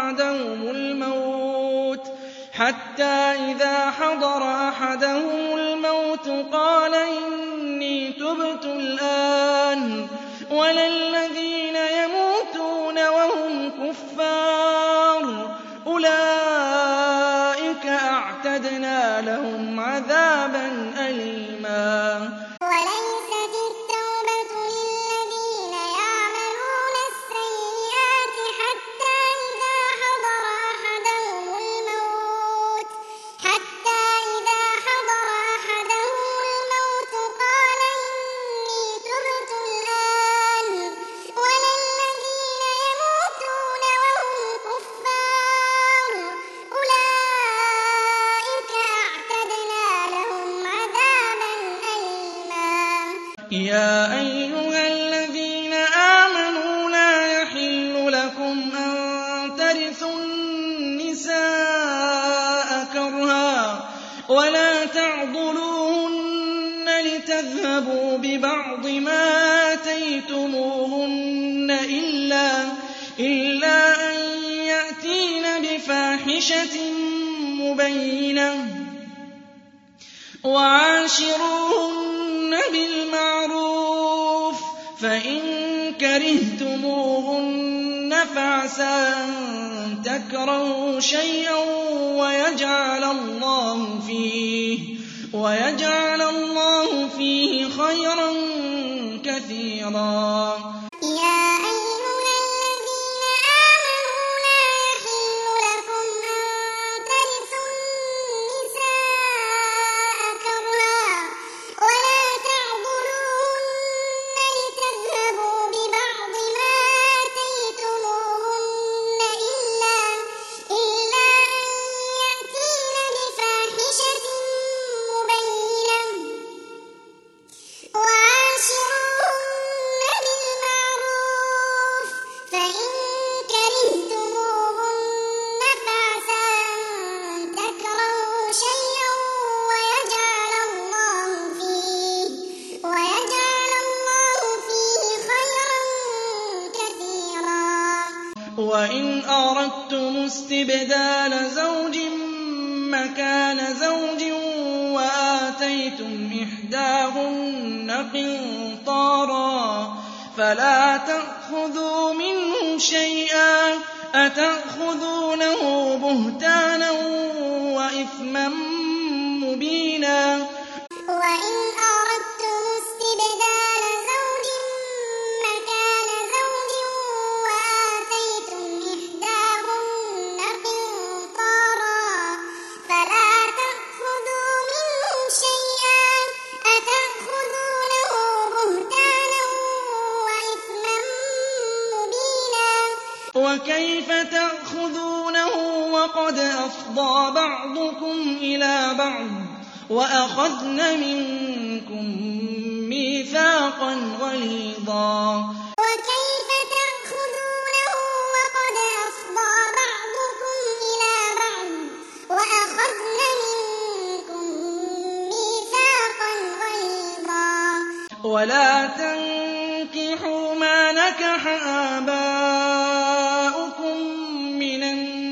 أَحَدَهُمُ الْمَوْتُ قَالَ إِنِّي تُبْتُ الْآنَ ۖ وَلَا الَّذِينَ يَمُوتُونَ وَهُمْ كُفَّارٌ ۚ أُولَٰئِكَ أَعْتَدْنَا لَهُمْ عَذَابًا أَلِيمًا. وَلَيْسَتِ التَّوْبَةُ لِلَّذِينَ يَعْمَلُونَ السَّيِّئَاتِ حَتَّىٰ إِذَا حَضَرَ أَحَدَهُمُ الْمَوْتُ قَالَ إِنِّي تُبْتُ الْآنَ ۖ وَلَا الَّذِينَ يَمُوتُونَ وَهُمْ كُفَّارٌ ۚ أُولَٰئِكَ أَعْتَدْنَا لَهُمْ عَذَابًا أَلِيمًا. يَا أَيُّهَا الَّذِينَ آمَنُوا لَا يَحِلُّ لَكُمْ أَن تَرِثُوا النِّسَاءَ كَرْهًا وَلَا تَعْضُلُوهُنَّ لِتَذْهَبُوا بِبَعْضِ مَا آتَيْتُمُوهُنَّ إِلَّا أَن يَأْتِينَ بِفَاحِشَةٍ بِفَاحِشَةٍ مُّبَيِّنَةٍ وَعَاشِرُوهُنَّ بِالْمَعْرُوفِ ۖ فَإِن كَرِهْتُمُوهُنَّ فَعَسَىٰ أَن تَكْرَهُوا شَيْئًا وَيَجْعَلَ اللَّهُ فِيهِ وَيَجْعَلَ اللَّهُ فِيهِ خَيْرًا كَثِيرًا. يَا أَيُّهَا الَّذِينَ آمَنُوا لَا يَحِلُّ لَكُمْ أَن تَرِثُوا النِّسَاءَ كَرْهًا وَلَا تَعْضُلُوهُنَّ لِتَذْهَبُوا بِبَعْضِ مَا آتَيْتُمُوهُنَّ إِلَّا إِلَّا أَن يَأْتِينَ بِفَاحِشَةٍ مُّبَيِّنَةٍ وَعَاشِرُوهُنَّ بِالْمَعْرُوفِ ۖ فَإِن كَرِهْتُمُوهُنَّ فَعَسَىٰ أَن تَكْرَهُوا شَيْئًا وَيَجْعَلَ اللَّهُ فِيهِ وَيَجْعَلَ اللَّهُ فِيهِ خَيْرًا كَثِيرًا. وَإِنْ أَرَدتُّمُ اسْتِبْدَالَ زَوْجٍ مَّكَانَ زَوْجٍ وَآتَيْتُمْ إِحْدَاهُنَّ قِنطَارًا فَلَا تَأْخُذُوا مِنْهُ شَيْئًا ۚ أَتَأْخُذُونَهُ بُهْتَانًا وَإِثْمًا مُّبِينًا. وَإِنْ أَرَدتُّمُ اسْتِبْدَالَ زَوْجٍ مَّكَانَ زَوْجٍ وَآتَيْتُمْ إِحْدَاهُنَّ قِنطَارًا فَلَا تَأْخُذُوا مِنْهُ شَيْئًا ۚ أَتَأْخُذُونَهُ بُهْتَانًا وَإِثْمًا مُّبِينًا. وَكَيْفَ تَأْخُذُونَهُ وَقَدْ أَفْضَىٰ بَعْضُكُمْ إِلَىٰ بَعْضٍ وَأَخَذْنَ مِنكُم مِّيثَاقًا غَلِيظًا. وَكَيْفَ تَأْخُذُونَهُ وَقَدْ أَفْضَىٰ بَعْضُكُمْ إِلَىٰ بَعْضٍ وَأَخَذْنَ مِنكُم مِّيثَاقًا غَلِيظًا. وَلَا تَنكِحُوا مَا نَكَحَ آبَاؤُكُم مِّنَ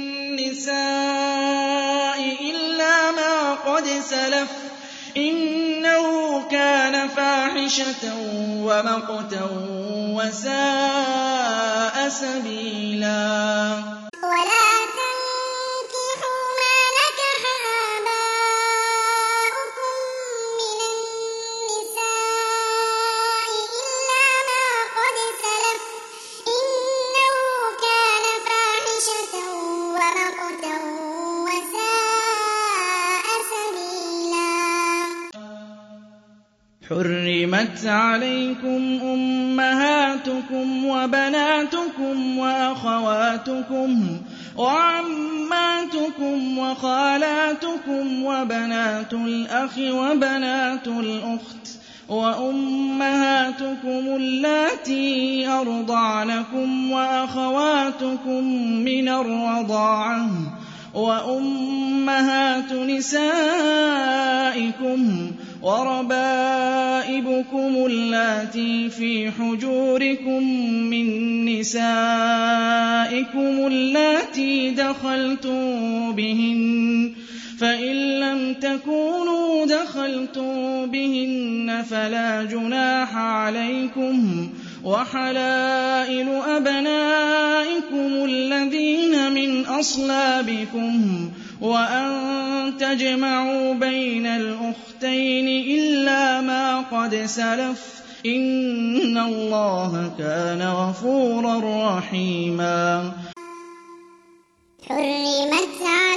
النِّسَاءِ إِلَّا مَا قَدْ سَلَفَ ۚ إِنَّهُ كَانَ فَاحِشَةً وَمَقْتًا وَسَاءَ سَبِيلًا. وَلَا تَنكِحُوا مَا نَكَحَ آبَاؤُكُم مِّنَ النِّسَاءِ إِلَّا مَا قَدْ سَلَفَ ۚ إِنَّهُ كَانَ فَاحِشَةً وَمَقْتًا وَسَاءَ سَبِيلًا. حُرِّمَتْ عَلَيْكُمْ أُمَّهَاتُكُمْ وَبَنَاتُكُمْ وَأَخَوَاتُكُمْ وَعَمَّاتُكُمْ وَخَالَاتُكُمْ وَبَنَاتُ الْأَخِ وَبَنَاتُ الْأُخْتِ وَأُمَّهَاتُكُمُ اللَّاتِي أَرْضَعْنَكُمْ وَأَخَوَاتُكُم مِّنَ الرَّضَاعَةِ وَأُمَّهَاتُ نِسَائِكُمْ وَرَبَائِبُكُمُ اللَّاتِي فِي حُجُورِكُم مِّن نِّسَائِكُمُ اللَّاتِي دَخَلْتُم بِهِنَّ ۖ فَإِن لَّمْ تَكُونُوا دَخَلْتُم بِهِنَّ فَلَا جُنَاحَ عَلَيْكُمْ ۚ وَحَلَائِلُ أَبْنَائِكُمُ الَّذِينَ مِنْ أَصْلَابِكُمْ وَأَن تَجْمَعُوا بَيْنَ الْأُخْتَيْنِ إِلَّا مَا قَدْ سَلَفَ ۚ إِنَّ اللَّهَ كَانَ غَفُورًا رَّحِيمًا. حُرِّمَتْ